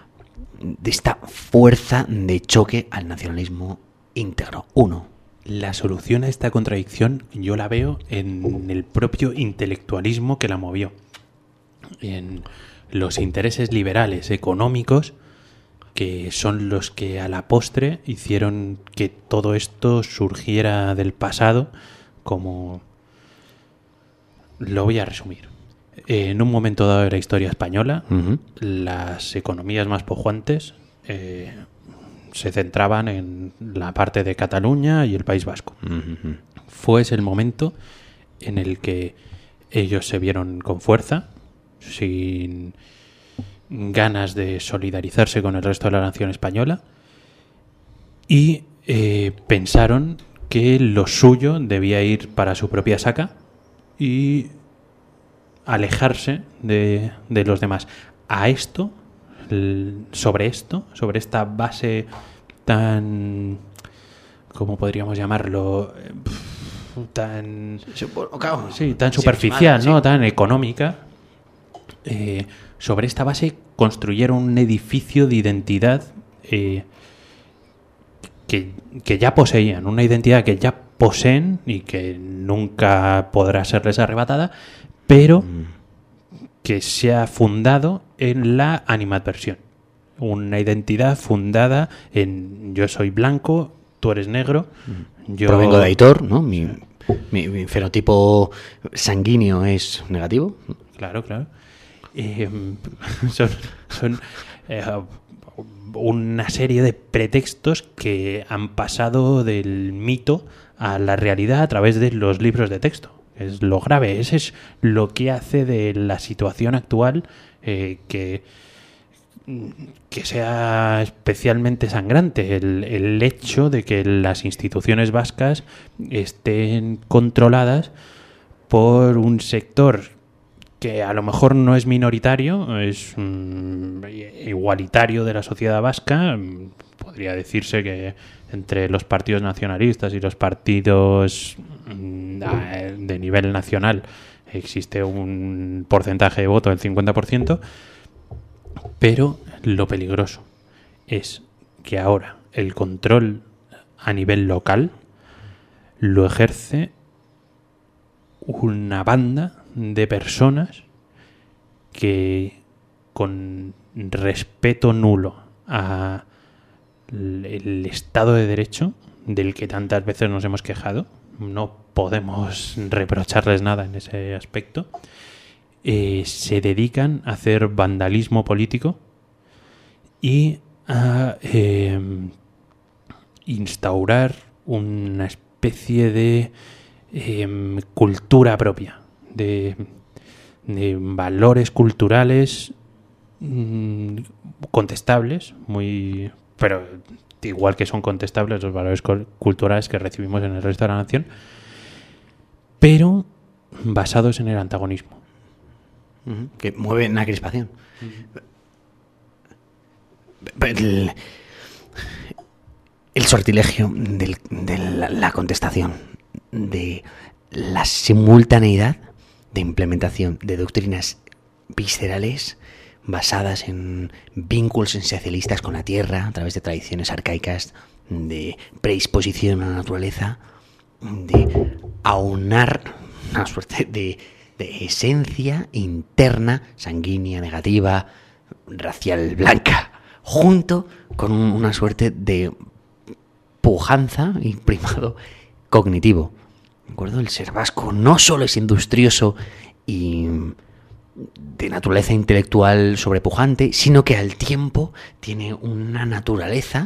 fuerza de choque al nacionalismo íntegro. La solución a esta contradicción yo la veo en el propio intelectualismo que la movió, en los intereses liberales económicos, que son los que a la postre hicieron que todo esto surgiera del pasado, como lo voy a resumir. En un momento dado de la historia española, las economías más pujantes se centraban en la parte de Cataluña y el País Vasco. Fue ese el momento en el que ellos se vieron con fuerza, sin ganas de solidarizarse con el resto de la nación española, y pensaron que lo suyo debía ir para su propia saca y alejarse de los demás. Sobre esta base tan, ¿cómo podríamos llamarlo? Tan superficial, ¿no? Tan económica. Sobre esta base construyeron un edificio de identidad que ya poseían, una identidad que ya poseen y que nunca podrá serles arrebatada, pero que se ha fundado en la animadversión. Una identidad fundada en yo soy blanco, tú eres negro. Yo provengo de Aitor, ¿no? Mi fenotipo sanguíneo es negativo. Claro. Son una serie de pretextos que han pasado del mito a la realidad a través de los libros de texto. Es lo grave, ese es lo que hace de la situación actual que sea especialmente sangrante, el hecho de que las instituciones vascas estén controladas por un sector que a lo mejor no es minoritario, es igualitario de la sociedad vasca. Podría decirse que entre los partidos nacionalistas y los partidos de nivel nacional existe un porcentaje de voto del 50%, pero lo peligroso es que ahora el control a nivel local lo ejerce una banda de personas que, con respeto nulo a el Estado de Derecho, del que tantas veces nos hemos quejado, no podemos reprocharles nada en ese aspecto, se dedican a hacer vandalismo político y a instaurar una especie de cultura propia, de valores culturales contestables, pero igual que son contestables los valores culturales que recibimos en el resto de la nación, pero basados en el antagonismo. Que mueve una crispación. El sortilegio de la contestación, de la simultaneidad de implementación de doctrinas viscerales basadas en vínculos esencialistas con la tierra a través de tradiciones arcaicas, de predisposición a la naturaleza, de aunar una suerte de esencia interna, sanguínea, negativa, racial, blanca, junto con una suerte de pujanza y primado cognitivo. ¿De acuerdo? El ser vasco no solo es industrioso y de naturaleza intelectual sobrepujante, sino que al tiempo tiene una naturaleza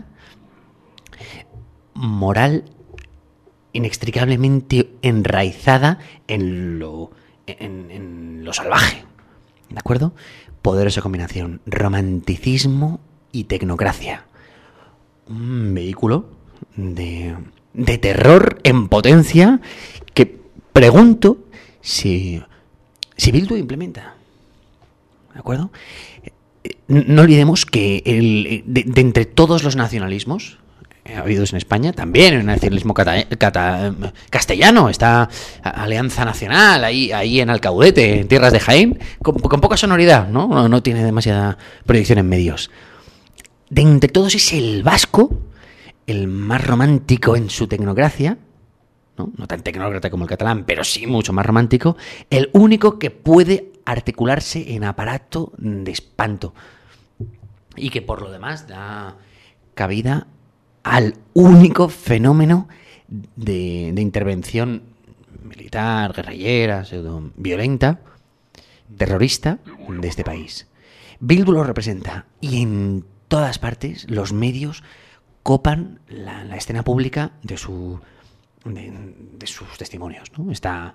moral inextricablemente enraizada en lo salvaje. ¿De acuerdo? Poderosa combinación, romanticismo y tecnocracia. Un vehículo de terror en potencia que pregunto si Bildu implementa. ¿De acuerdo? No olvidemos que de entre todos los nacionalismos habidos en España, también el nacionalismo castellano, está Alianza Nacional ahí en Alcaudete, en tierras de Jaén, con poca sonoridad, no tiene demasiada proyección en medios. De entre todos es el vasco el más romántico en su tecnocracia, no tan tecnócrata como el catalán, pero sí mucho más romántico, el único que puede articularse en aparato de espanto y que por lo demás da cabida al único fenómeno de intervención militar, guerrillera, pseudo violenta, terrorista de este país. Bildu lo representa y en todas partes los medios copan la escena pública de sus testimonios, ¿no? Está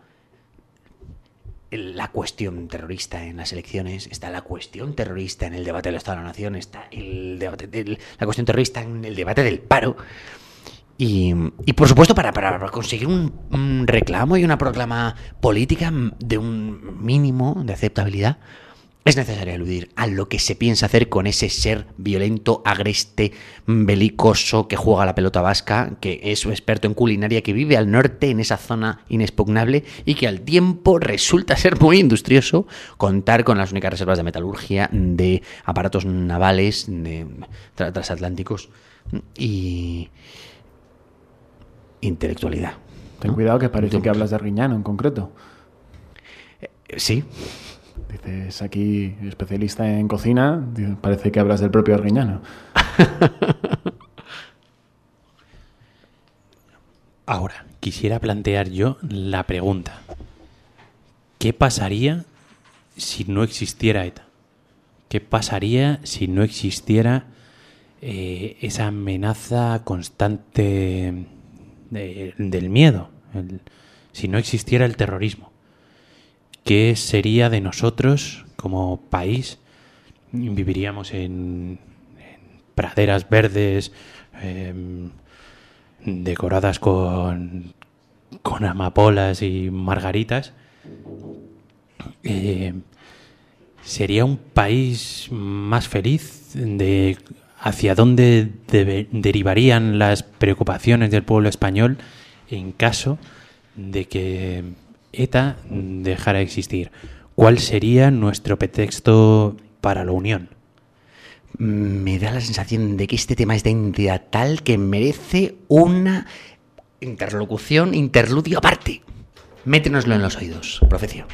la cuestión terrorista en las elecciones, está la cuestión terrorista en el debate del Estado de la Nación, está la cuestión terrorista en el debate del paro. Y por supuesto, para conseguir un reclamo y una proclama política de un mínimo de aceptabilidad, es necesario aludir a lo que se piensa hacer con ese ser violento, agreste, belicoso, que juega a la pelota vasca, que es un experto en culinaria, que vive al norte en esa zona inexpugnable y que al tiempo resulta ser muy industrioso, contar con las únicas reservas de metalurgia, de aparatos navales, de transatlánticos y intelectualidad. Ten cuidado que parece que hablas de Arguiñano en concreto. Sí. Dices aquí especialista en cocina, parece que hablas del propio Arguiñano. Ahora, quisiera plantear yo la pregunta. ¿Qué pasaría si no existiera ETA? ¿Qué pasaría si no existiera esa amenaza constante del miedo? Si no existiera el terrorismo. ¿Qué sería de nosotros como país? ¿Viviríamos en praderas verdes decoradas con amapolas y margaritas? ¿Sería un país más feliz? ¿Hacia dónde derivarían las preocupaciones del pueblo español en caso de que ETA dejara de existir? ¿Cuál sería nuestro pretexto para la unión? Me da la sensación de que este tema es de entidad tal que merece una interludio aparte. Métenoslo en los oídos, profecio.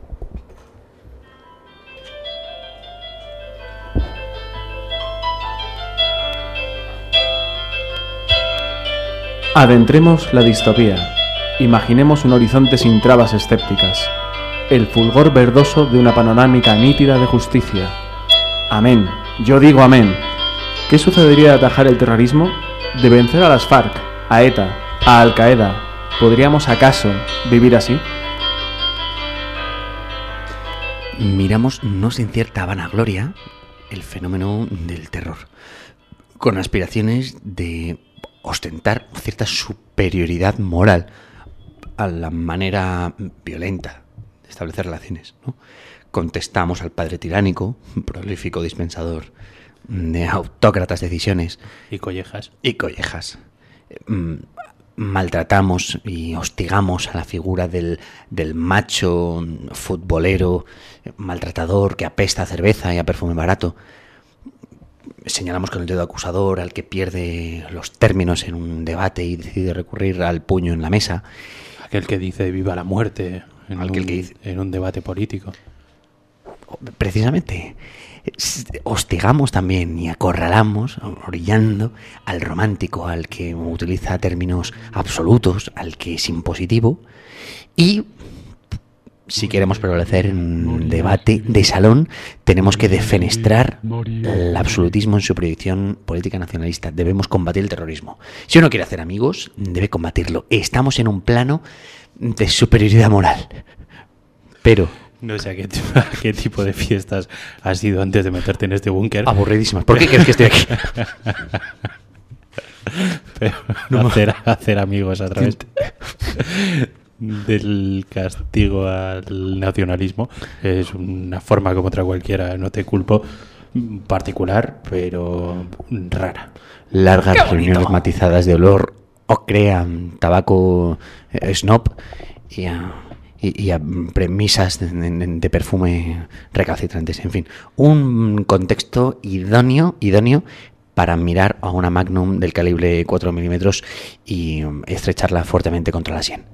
Adentremos la distopía. Imaginemos un horizonte sin trabas escépticas. El fulgor verdoso de una panorámica nítida de justicia. Amén. Yo digo amén. ¿Qué sucedería de atajar el terrorismo? De vencer a las FARC, a ETA, a Al-Qaeda. ¿Podríamos acaso vivir así? Miramos, no sin cierta vanagloria, el fenómeno del terror, con aspiraciones de ostentar cierta superioridad moral a la manera violenta de establecer relaciones, ¿no? Contestamos al padre tiránico, prolífico dispensador de autócratas decisiones. Y collejas. Maltratamos y hostigamos a la figura del macho futbolero maltratador que apesta a cerveza y a perfume barato. Señalamos con el dedo acusador al que pierde los términos en un debate y decide recurrir al puño en la mesa. Aquel que dice viva la muerte en un debate político. Precisamente, hostigamos también y acorralamos, orillando al romántico, al que utiliza términos absolutos, al que es impositivo. Y si queremos prevalecer en un debate de salón, tenemos que defenestrar el absolutismo en su proyección política nacionalista. Debemos combatir el terrorismo. Si uno quiere hacer amigos, debe combatirlo. Estamos en un plano de superioridad moral. Pero no sé a qué tipo de fiestas has ido antes de meterte en este búnker. Aburridísimas. ¿Por qué crees que estoy aquí? Pero hacer amigos a través del castigo al nacionalismo es una forma como otra cualquiera, no te culpo, particular, pero rara. Largas reuniones matizadas de olor ocrea, tabaco snob y a premisas de perfume recalcitrantes. En fin, un contexto idóneo para mirar a una Magnum del calibre 4 milímetros y estrecharla fuertemente contra la sien.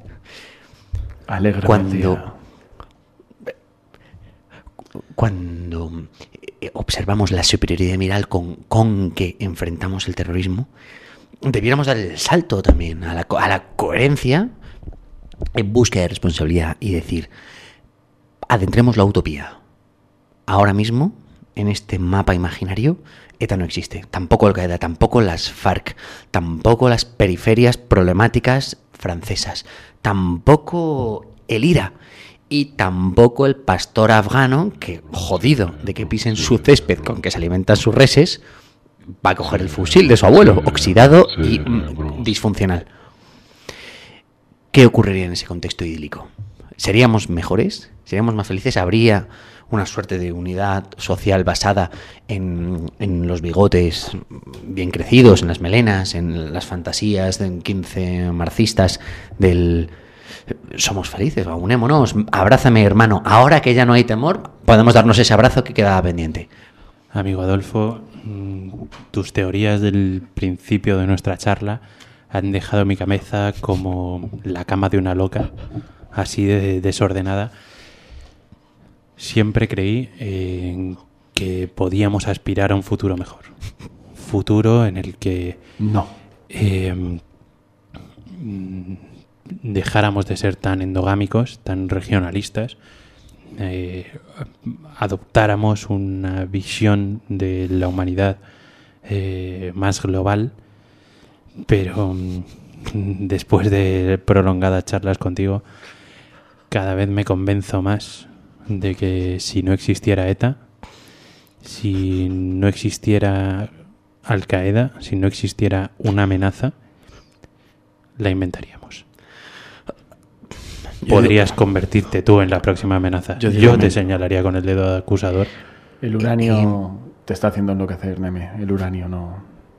Cuando observamos la superioridad moral con que enfrentamos el terrorismo, debiéramos dar el salto también a la coherencia en búsqueda de responsabilidad y decir, adentremos la utopía. Ahora mismo, en este mapa imaginario, ETA no existe, tampoco Al-Qaeda, tampoco las FARC, tampoco las periferias problemáticas francesas, tampoco el IRA y tampoco el pastor afgano que, jodido de que pisen su césped con que se alimentan sus reses, va a coger el fusil de su abuelo, oxidado y disfuncional. ¿Qué ocurriría en ese contexto idílico? ¿Seríamos mejores? ¿Seríamos más felices? ¿Habría una suerte de unidad social basada en los bigotes bien crecidos, en las melenas, en las fantasías de 15 marxistas del somos felices, unémonos, abrázame hermano, ahora que ya no hay temor, podemos darnos ese abrazo que quedaba pendiente? Amigo Adolfo, tus teorías del principio de nuestra charla han dejado mi cabeza como la cama de una loca, así de desordenada. Siempre creí que podíamos aspirar a un futuro mejor. Futuro en el que dejáramos de ser tan endogámicos, tan regionalistas, adoptáramos una visión de la humanidad más global, pero después de prolongadas charlas contigo, cada vez me convenzo más de que si no existiera ETA, si no existiera Al-Qaeda, si no existiera una amenaza, la inventaríamos. Podrías convertirte tú en la próxima amenaza. Yo te señalaría con el dedo acusador. El uranio te está haciendo enloquecer, Neme. El uranio no.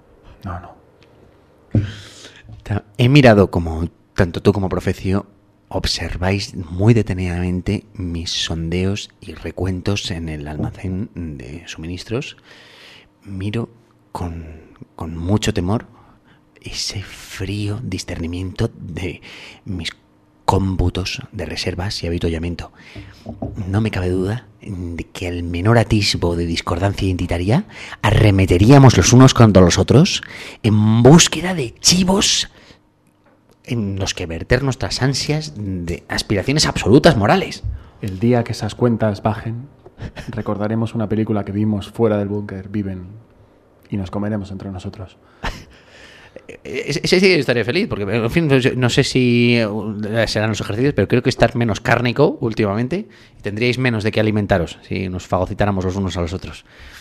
He mirado como tanto tú como Profecio observáis muy detenidamente mis sondeos y recuentos en el almacén de suministros. Miro con mucho temor ese frío discernimiento de mis cómputos de reservas y avituallamiento. No me cabe duda de que al menor atisbo de discordancia identitaria arremeteríamos los unos contra los otros en búsqueda de chivos en los que verter nuestras ansias de aspiraciones absolutas morales. El día que esas cuentas bajen, recordaremos una película que vimos fuera del búnker, Viven, y nos comeremos entre nosotros. Ese sí estaré feliz, porque en fin, no sé si serán los ejercicios, pero creo que estar menos cárnico últimamente y tendríais menos de qué alimentaros si nos fagocitáramos los unos a los otros.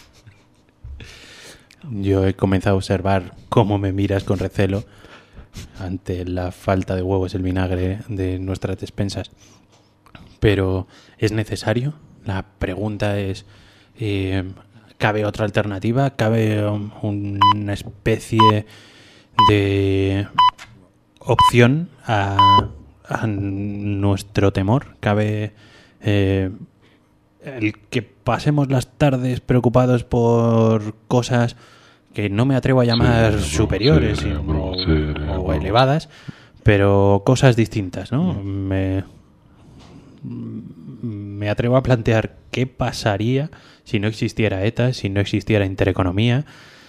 Yo he comenzado a observar cómo me miras con recelo ante la falta de huevos, el vinagre de nuestras despensas. Pero ¿es necesario? La pregunta es, ¿cabe otra alternativa? ¿Cabe una especie de opción a nuestro temor? ¿Cabe el que pasemos las tardes preocupados por cosas que no me atrevo a llamar superiores o elevadas, pero cosas distintas, ¿no? Me atrevo a plantear qué pasaría si no existiera ETA, si no existiera intereconomía,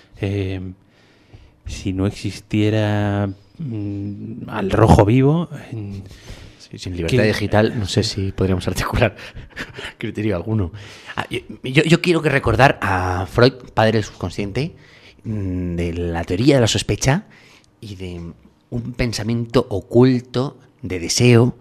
si no existiera al rojo vivo. Sin libertad digital no sé si podríamos articular criterio alguno. Yo quiero que recordar a Freud, padre del subconsciente, de la teoría de la sospecha y de un pensamiento oculto de deseo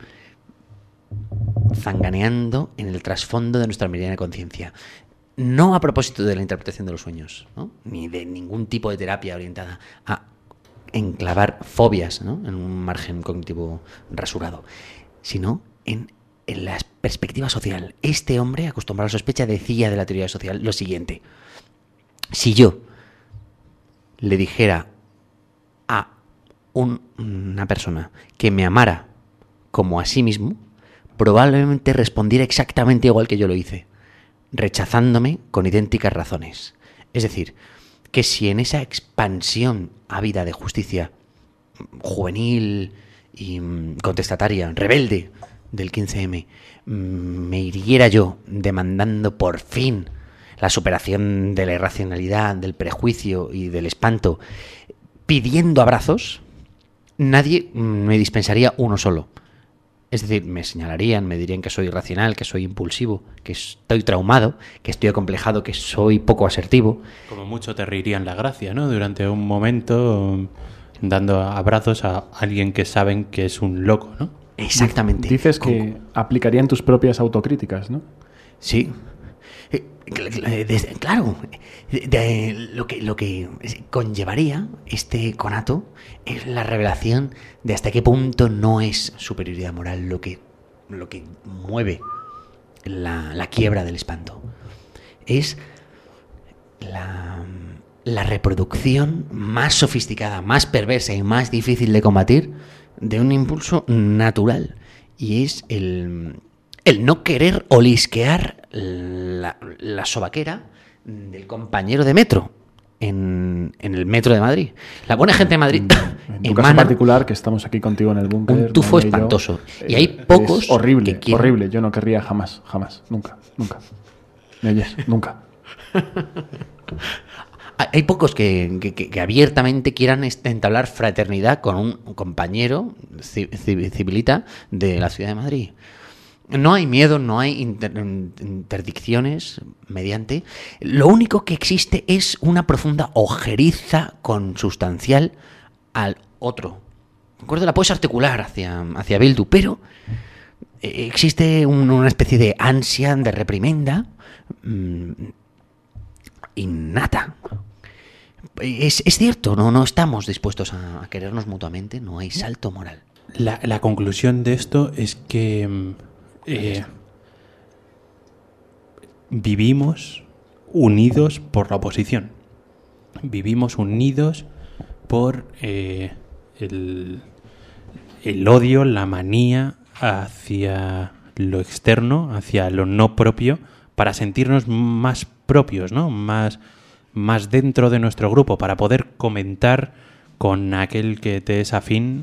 zanganeando en el trasfondo de nuestra meridiana conciencia. No a propósito de la interpretación de los sueños, ¿no? Ni de ningún tipo de terapia orientada a enclavar fobias, ¿no? En un margen cognitivo rasurado, sino en la perspectiva social. Este hombre, acostumbrado a la sospecha, decía de la teoría social lo siguiente: si yo le dijera a una persona que me amara como a sí mismo, probablemente respondiera exactamente igual que yo lo hice, rechazándome con idénticas razones. Es decir, que si en esa expansión ávida de justicia juvenil y contestataria, rebelde del 15M, me hiriera yo demandando por fin la superación de la irracionalidad, del prejuicio y del espanto, pidiendo abrazos, nadie me dispensaría uno solo. Es decir, me señalarían, me dirían que soy irracional, que soy impulsivo, que estoy traumado, que estoy acomplejado, que soy poco asertivo. Como mucho te reirían la gracia, ¿no? Durante un momento, dando abrazos a alguien que saben que es un loco, ¿no? Exactamente. Dices que aplicarían tus propias autocríticas, ¿no? Sí. Claro, lo que conllevaría este conato es la revelación de hasta qué punto no es superioridad moral lo que mueve la quiebra del espanto. Es la reproducción más sofisticada, más perversa y más difícil de combatir de un impulso natural, y es el no querer olisquear la sobaquera del compañero de metro en el metro de Madrid. La buena gente de Madrid en tu caso particular, que estamos aquí contigo en el búnker, un tufo espantoso. Y hay pocos... Es horrible, que quieren... horrible. Yo no querría jamás, nunca. ¿Me oyes? Nunca. Hay pocos que abiertamente quieran entablar fraternidad con un compañero civilita de la ciudad de Madrid. No hay miedo, no hay interdicciones mediante. Lo único que existe es una profunda ojeriza consustancial al otro. Me acuerdo, la puedes articular hacia Bildu, pero existe una especie de ansia de reprimenda innata. Es cierto, no estamos dispuestos a querernos mutuamente, no hay salto moral. La conclusión de esto es que vivimos unidos por la oposición. Vivimos unidos por el odio, la manía hacia lo externo, hacia lo no propio, para sentirnos más propios, ¿no? Más dentro de nuestro grupo, para poder comentar con aquel que te es afín,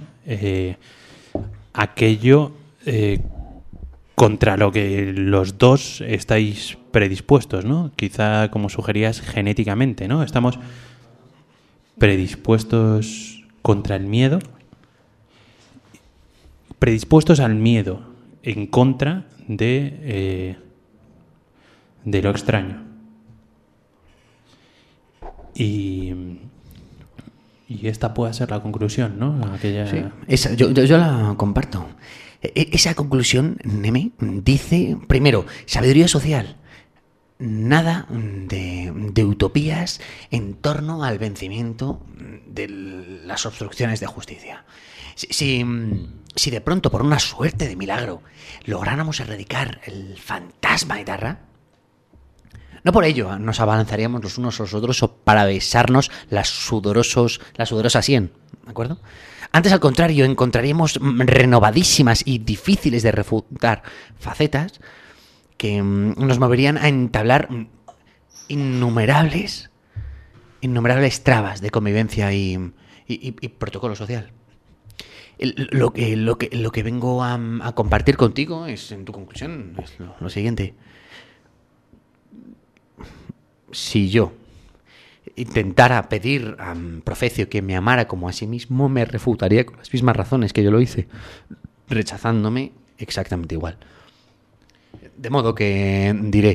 aquello contra lo que los dos estáis predispuestos, ¿no? Quizá, como sugerías, genéticamente, ¿no? Estamos predispuestos contra el miedo, predispuestos al miedo en contra de lo extraño. Y esta puede ser la conclusión, ¿no? Aquella... Sí, yo la comparto. Esa conclusión, Neme, dice, primero, sabiduría social. Nada de utopías en torno al vencimiento de las obstrucciones de justicia. Si de pronto, por una suerte de milagro, lográramos erradicar el fantasma Etarra, no por ello nos abalanzaríamos los unos a los otros o para besarnos la sudorosa sien, ¿de acuerdo? Antes, al contrario, encontraríamos renovadísimas y difíciles de refutar facetas que nos moverían a entablar innumerables trabas de convivencia y protocolo social. Lo que vengo a compartir contigo es, en tu conclusión, es lo siguiente. Si yo intentara pedir a Profecio que me amara como a sí mismo, me refutaría con las mismas razones que yo lo hice, rechazándome exactamente igual. De modo que diré: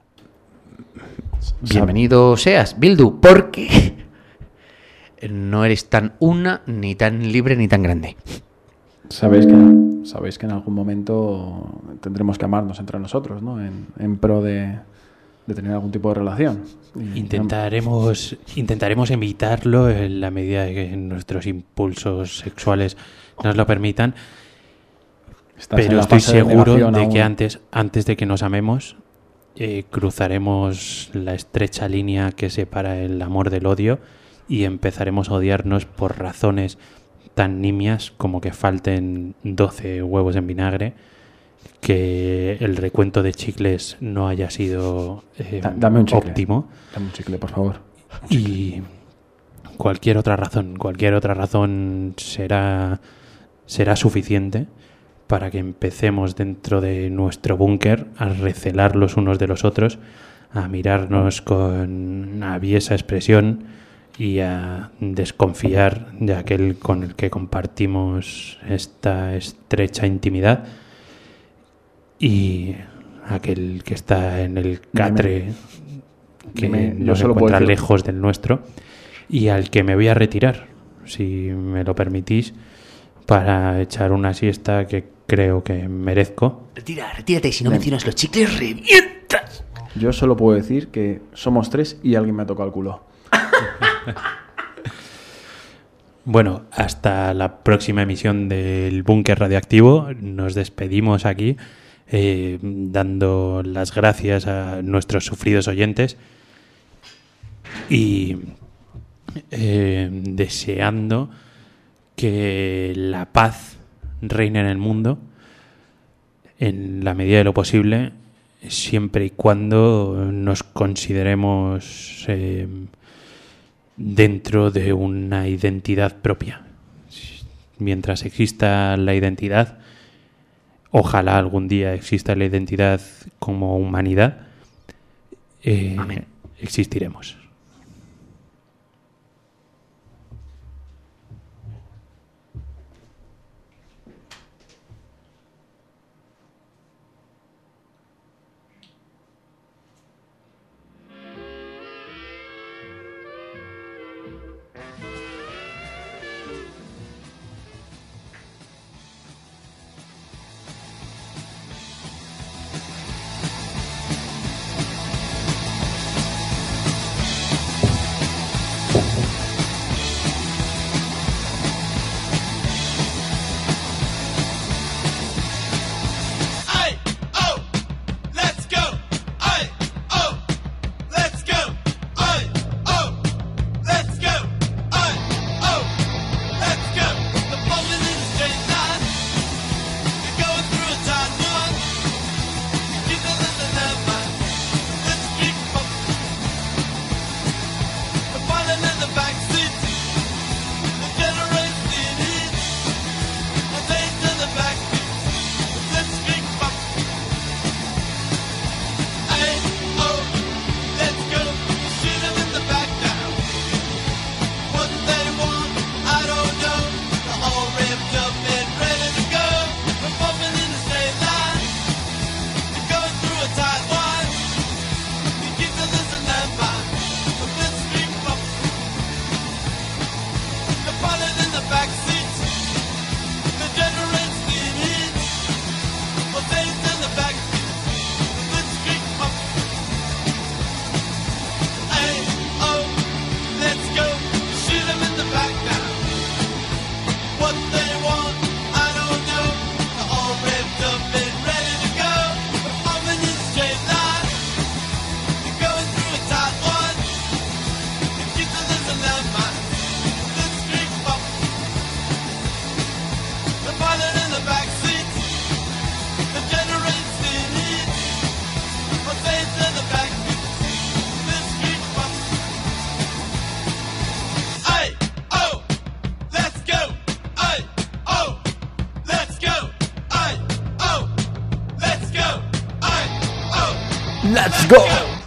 bienvenido seas, Bildu, porque no eres tan una, ni tan libre, ni tan grande. Sabéis que en algún momento tendremos que amarnos entre nosotros, ¿no? En pro de tener algún tipo de relación. Intentaremos evitarlo en la medida de que nuestros impulsos sexuales nos lo permitan. Pero estoy seguro de que antes de que nos amemos, cruzaremos la estrecha línea que separa el amor del odio y empezaremos a odiarnos por razones tan nimias como que falten 12 huevos en vinagre, que el recuento de chicles no haya sido Dame un chicle. óptimo. Dame un chicle, por favor. Y cualquier otra razón será suficiente para que empecemos dentro de nuestro búnker a recelar los unos de los otros, a mirarnos con aviesa expresión y a desconfiar de aquel con el que compartimos esta estrecha intimidad, y aquel que está en el catre que nos encuentra lejos del nuestro, y al que me voy a retirar, si me lo permitís, para echar una siesta que creo que merezco. Retírate, si no mencionas los chicles, revientas. Yo solo puedo decir que somos 3 y alguien me ha tocado el culo. Bueno, hasta la próxima emisión del Búnker Radioactivo. Nos despedimos aquí, dando las gracias a nuestros sufridos oyentes y deseando que la paz reine en el mundo en la medida de lo posible, siempre y cuando nos consideremos dentro de una identidad propia. Mientras exista la identidad, ojalá algún día exista la identidad como humanidad, existiremos. Let's go.